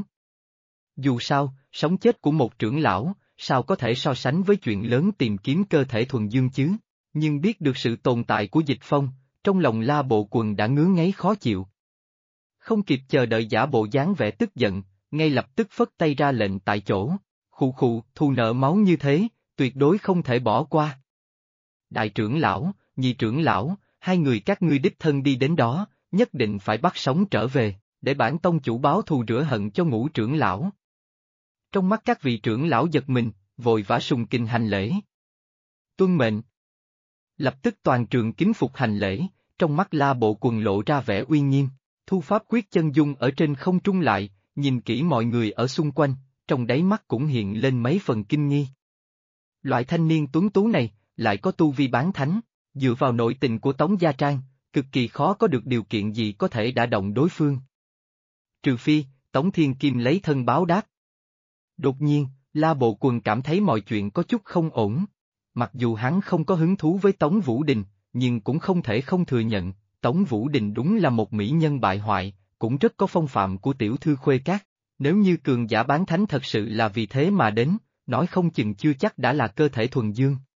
Dù sao, sống chết của một trưởng lão, sao có thể so sánh với chuyện lớn tìm kiếm cơ thể thuần dương chứ, nhưng biết được sự tồn tại của Dịch Phong, trong lòng La Bộ Quần đã ngứa ngáy khó chịu. Không kịp chờ đợi giả bộ dáng vẻ tức giận, ngay lập tức phất tay ra lệnh tại chỗ, khụ khụ, thù nợ máu như thế, tuyệt đối không thể bỏ qua. Đại trưởng lão, nhị trưởng lão, hai người các ngươi đích thân đi đến đó, nhất định phải bắt sống trở về, để bản tông chủ báo thù rửa hận cho Ngũ trưởng lão. Trong mắt các vị trưởng lão giật mình, vội vã sùng kinh hành lễ. Tuân mệnh. Lập tức toàn trường kính phục hành lễ, trong mắt La Bộ Quần lộ ra vẻ uy nghiêm, thu pháp quyết chân dung ở trên không trung lại, nhìn kỹ mọi người ở xung quanh, trong đáy mắt cũng hiện lên mấy phần kinh nghi. Loại thanh niên tuấn tú này, lại có tu vi bán thánh, dựa vào nội tình của Tống Gia Trang, cực kỳ khó có được điều kiện gì có thể đả động đối phương. Trừ phi, Tống Thiên Kim lấy thân báo đáp. Đột nhiên, La Bộ Quần cảm thấy mọi chuyện có chút không ổn. Mặc dù hắn không có hứng thú với Tống Vũ Đình, nhưng cũng không thể không thừa nhận, Tống Vũ Đình đúng là một mỹ nhân bại hoại, cũng rất có phong phạm của tiểu thư khuê các. Nếu như cường giả bán thánh thật sự là vì thế mà đến, nói không chừng chưa chắc đã là cơ thể thuần dương.